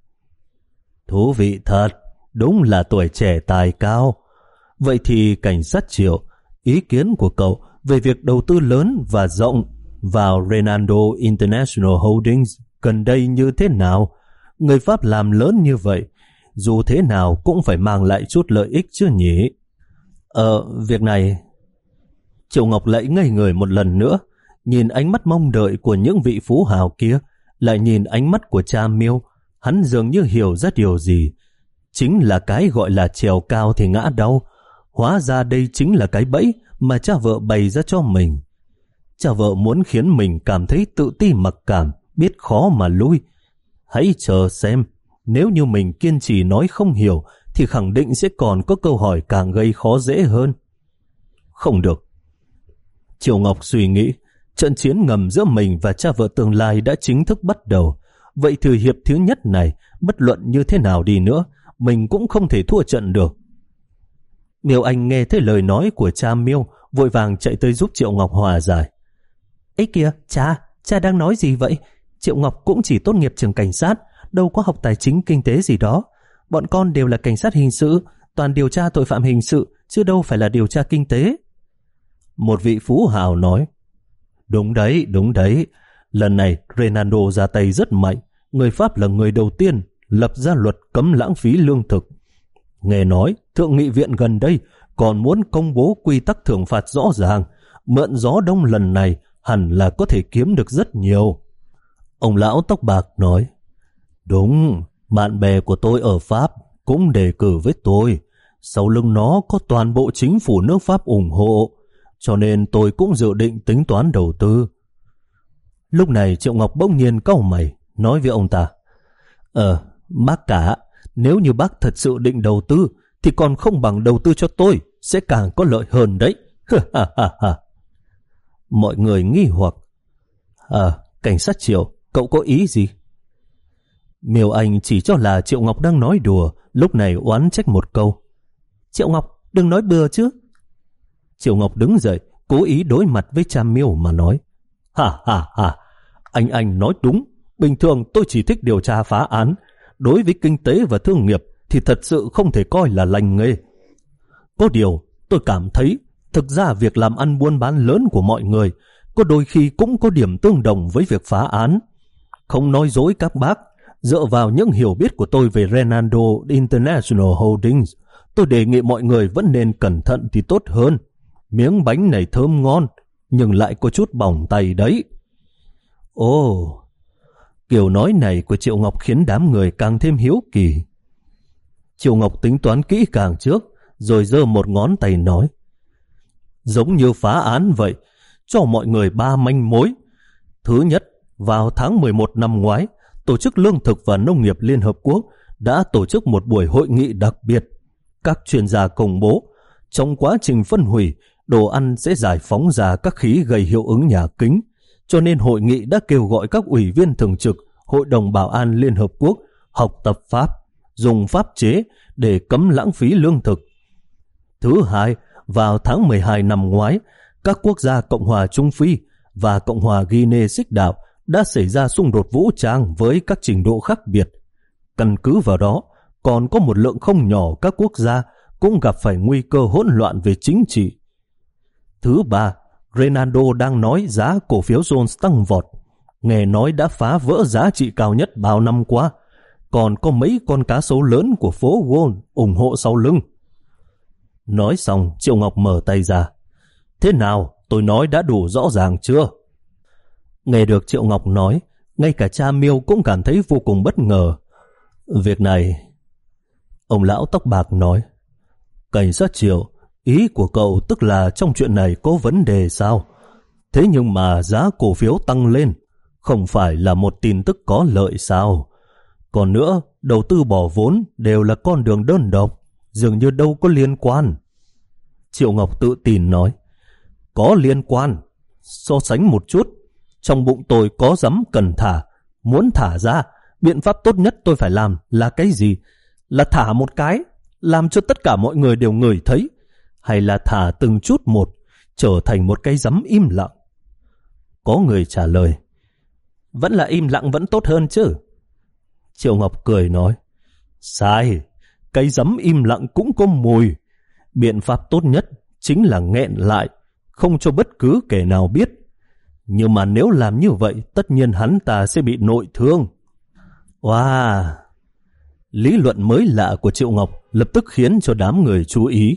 Thú vị thật, đúng là tuổi trẻ tài cao. Vậy thì cảnh sát Triệu, ý kiến của cậu về việc đầu tư lớn và rộng vào Renando International Holdings gần đây như thế nào? Người Pháp làm lớn như vậy, dù thế nào cũng phải mang lại chút lợi ích chứ nhỉ? Ờ, việc này... Triệu Ngọc lại ngây người một lần nữa, nhìn ánh mắt mong đợi của những vị phú hào kia, lại nhìn ánh mắt của cha Miêu. Hắn dường như hiểu ra điều gì. Chính là cái gọi là trèo cao thì ngã đau. Hóa ra đây chính là cái bẫy mà cha vợ bày ra cho mình. Cha vợ muốn khiến mình cảm thấy tự ti mặc cảm, biết khó mà lui. Hãy chờ xem, nếu như mình kiên trì nói không hiểu thì khẳng định sẽ còn có câu hỏi càng gây khó dễ hơn. Không được. Triệu Ngọc suy nghĩ, trận chiến ngầm giữa mình và cha vợ tương lai đã chính thức bắt đầu. Vậy thì hiệp thứ nhất này, bất luận như thế nào đi nữa, mình cũng không thể thua trận được. Miêu Anh nghe thấy lời nói của cha Miêu, vội vàng chạy tới giúp Triệu Ngọc hòa giải. Ấy kìa, cha, cha đang nói gì vậy? Triệu Ngọc cũng chỉ tốt nghiệp trường cảnh sát, đâu có học tài chính kinh tế gì đó. Bọn con đều là cảnh sát hình sự, toàn điều tra tội phạm hình sự, chứ đâu phải là điều tra kinh tế. Một vị phú hào nói: Đúng đấy, đúng đấy. Lần này Renando ra tay rất mạnh. Người Pháp là người đầu tiên lập ra luật cấm lãng phí lương thực. Nghe nói Thượng nghị viện gần đây còn muốn công bố quy tắc thưởng phạt rõ ràng. Mượn gió đông lần này hẳn là có thể kiếm được rất nhiều. Ông lão tóc bạc nói: Đúng, bạn bè của tôi ở Pháp cũng đề cử với tôi. Sau lưng nó có toàn bộ chính phủ nước Pháp ủng hộ, cho nên tôi cũng dự định tính toán đầu tư. Lúc này Triệu Ngọc bỗng nhiên cau mày, nói với ông ta: Ờ, bác cả, nếu như bác thật sự định đầu tư thì còn không bằng đầu tư cho tôi, sẽ càng có lợi hơn đấy. Mọi người nghi hoặc: À, cảnh sát Triệu, cậu có ý gì? Miêu Anh chỉ cho là Triệu Ngọc đang nói đùa, lúc này oán trách một câu: Triệu Ngọc, đừng nói bừa chứ. Triệu Ngọc đứng dậy, cố ý đối mặt với cha Miêu mà nói: Ha ha ha, anh anh nói đúng. Bình thường tôi chỉ thích điều tra phá án. Đối với kinh tế và thương nghiệp thì thật sự không thể coi là lành nghề. Có điều tôi cảm thấy thực ra việc làm ăn buôn bán lớn của mọi người có đôi khi cũng có điểm tương đồng với việc phá án. Không nói dối các bác, dựa vào những hiểu biết của tôi về Renando International Holdings, tôi đề nghị mọi người vẫn nên cẩn thận thì tốt hơn. Miếng bánh này thơm ngon, nhưng lại có chút bỏng tay đấy. Ồ, kiểu nói này của Triệu Ngọc khiến đám người càng thêm hiếu kỳ. Triệu Ngọc tính toán kỹ càng trước, rồi giơ một ngón tay nói: Giống như phá án vậy, cho mọi người ba manh mối. Thứ nhất, vào tháng mười một năm ngoái, Tổ chức Lương thực và Nông nghiệp Liên Hợp Quốc đã tổ chức một buổi hội nghị đặc biệt. Các chuyên gia công bố, trong quá trình phân hủy, đồ ăn sẽ giải phóng ra các khí gây hiệu ứng nhà kính. Cho nên hội nghị đã kêu gọi các ủy viên thường trực Hội đồng Bảo an Liên Hợp Quốc học tập Pháp, dùng pháp chế để cấm lãng phí lương thực. Thứ hai, vào tháng mười hai năm ngoái, các quốc gia Cộng hòa Trung Phi và Cộng hòa Guinea Xích Đạo đã xảy ra xung đột vũ trang với các trình độ khác biệt. Căn cứ vào đó, còn có một lượng không nhỏ các quốc gia cũng gặp phải nguy cơ hỗn loạn về chính trị. Thứ ba, Ronaldo đang nói giá cổ phiếu Jones tăng vọt, nghe nói đã phá vỡ giá trị cao nhất bao năm qua, còn có mấy con cá sấu lớn của phố Wall ủng hộ sau lưng. Nói xong, Triệu Ngọc mở tay ra. Thế nào, tôi nói đã đủ rõ ràng chưa? Nghe được Triệu Ngọc nói, ngay cả cha Miêu cũng cảm thấy vô cùng bất ngờ. Việc này, ông lão tóc bạc nói, cảnh sát Triệu, ý của cậu tức là trong chuyện này có vấn đề sao? Thế nhưng mà giá cổ phiếu tăng lên, không phải là một tin tức có lợi sao? Còn nữa, đầu tư bỏ vốn đều là con đường đơn độc, dường như đâu có liên quan. Triệu Ngọc tự tin nói, có liên quan. So sánh một chút, trong bụng tôi có giấm cần thả, muốn thả ra, biện pháp tốt nhất tôi phải làm là cái gì? Là thả một cái, làm cho tất cả mọi người đều ngửi thấy, hay là thả từng chút một, trở thành một cái giấm im lặng? Có người trả lời, vẫn là im lặng vẫn tốt hơn chứ. Triệu Ngọc cười nói, sai, cái giấm im lặng cũng có mùi. Biện pháp tốt nhất chính là nghẹn lại, không cho bất cứ kẻ nào biết. Nhưng mà nếu làm như vậy, tất nhiên hắn ta sẽ bị nội thương. Wow! Lý luận mới lạ của Triệu Ngọc lập tức khiến cho đám người chú ý.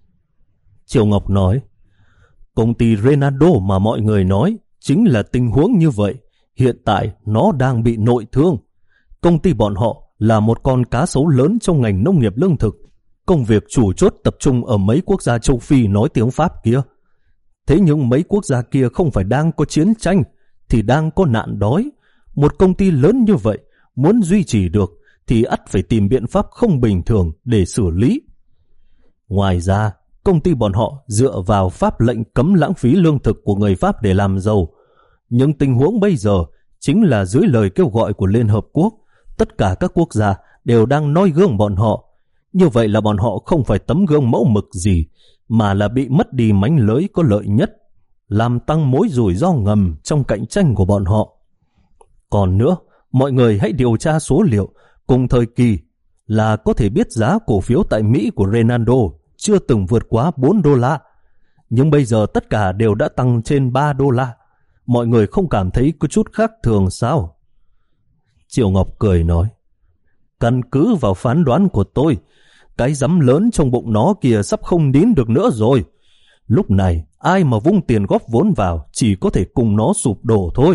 Triệu Ngọc nói, công ty Ronaldo mà mọi người nói chính là tình huống như vậy. Hiện tại nó đang bị nội thương. Công ty bọn họ là một con cá sấu lớn trong ngành nông nghiệp lương thực. Công việc chủ chốt tập trung ở mấy quốc gia châu Phi nói tiếng Pháp kia. Thế nhưng mấy quốc gia kia không phải đang có chiến tranh, thì đang có nạn đói. Một công ty lớn như vậy, muốn duy trì được, thì ắt phải tìm biện pháp không bình thường để xử lý. Ngoài ra, công ty bọn họ dựa vào pháp lệnh cấm lãng phí lương thực của người Pháp để làm giàu. Nhưng tình huống bây giờ chính là dưới lời kêu gọi của Liên Hợp Quốc, tất cả các quốc gia đều đang noi gương bọn họ. Như vậy là bọn họ không phải tấm gương mẫu mực gì, mà là bị mất đi mánh lưới có lợi nhất, làm tăng mối rủi ro ngầm trong cạnh tranh của bọn họ. Còn nữa, mọi người hãy điều tra số liệu cùng thời kỳ là có thể biết giá cổ phiếu tại Mỹ của Ronaldo chưa từng vượt quá bốn đô la. Nhưng bây giờ tất cả đều đã tăng trên ba đô la. Mọi người không cảm thấy có chút khác thường sao? Triệu Ngọc cười nói, căn cứ vào phán đoán của tôi, cái giấm lớn trong bụng nó kìa sắp không nín được nữa rồi. Lúc này, ai mà vung tiền góp vốn vào chỉ có thể cùng nó sụp đổ thôi.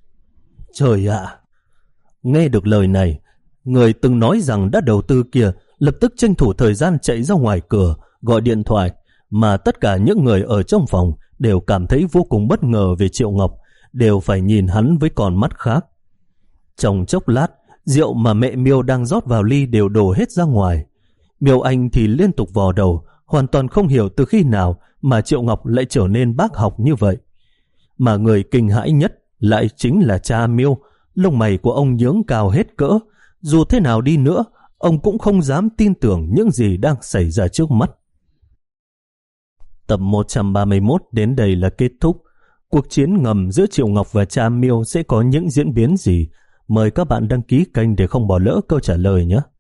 Trời ạ! Nghe được lời này, người từng nói rằng đã đầu tư kia lập tức tranh thủ thời gian chạy ra ngoài cửa, gọi điện thoại, mà tất cả những người ở trong phòng đều cảm thấy vô cùng bất ngờ về Triệu Ngọc, đều phải nhìn hắn với con mắt khác. Trong chốc lát, rượu mà mẹ Miêu đang rót vào ly đều đổ hết ra ngoài. Miêu Anh thì liên tục vò đầu, hoàn toàn không hiểu từ khi nào mà Triệu Ngọc lại trở nên bác học như vậy. Mà người kinh hãi nhất lại chính là cha Miêu. Lông mày của ông nhướng cao hết cỡ. Dù thế nào đi nữa, ông cũng không dám tin tưởng những gì đang xảy ra trước mắt. Tập một trăm ba mươi mốt đến đây là kết thúc. Cuộc chiến ngầm giữa Triệu Ngọc và cha Miêu sẽ có những diễn biến gì? Mời các bạn đăng ký kênh để không bỏ lỡ câu trả lời nhé.